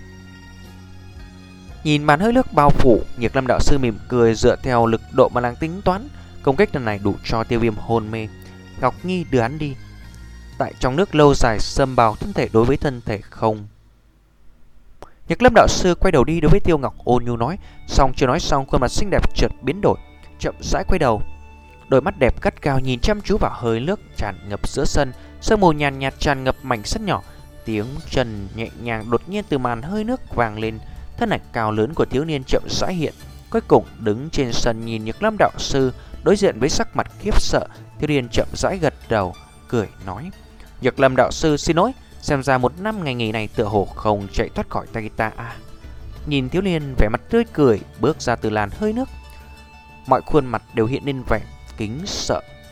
Nhìn màn hơi nước bao phủ, Nhược Lâm đạo sư mỉm cười, dựa theo lực độ mà nàng tính toán, công kích lần này đủ cho Tiêu Viêm hôn mê. Ngọc Nhi đưa hắn đi. Tại trong nước lâu dài xâm bào thân thể đối với thân thể không. Nhược Lâm đạo sư quay đầu đi đối với Tiêu Ngọc ôn nhu nói, xong chưa nói xong, khuôn mặt xinh đẹp chợt biến đổi, chậm rãi quay đầu, đôi mắt đẹp cắt cao nhìn chăm chú vào hơi nước tràn ngập giữa sân, sương mù nhàn nhạt tràn ngập mảnh sân nhỏ. Tiếng chân nhẹ nhàng đột nhiên từ màn hơi nước vang lên, thân ảnh cao lớn của thiếu niên chậm rãi hiện, cuối cùng đứng trên sân nhìn Nhược Lâm đạo sư, đối diện với sắc mặt khiếp sợ. Thiếu niên chậm rãi gật đầu, cười nói, Nhược Lâm đạo sư xin lỗi, xem ra một năm ngày nghỉ này tựa hồ không chạy thoát khỏi tay ta à. Nhìn thiếu niên vẻ mặt tươi cười bước ra từ làn hơi nước, mọi khuôn mặt đều hiện lên vẻ kính sợ.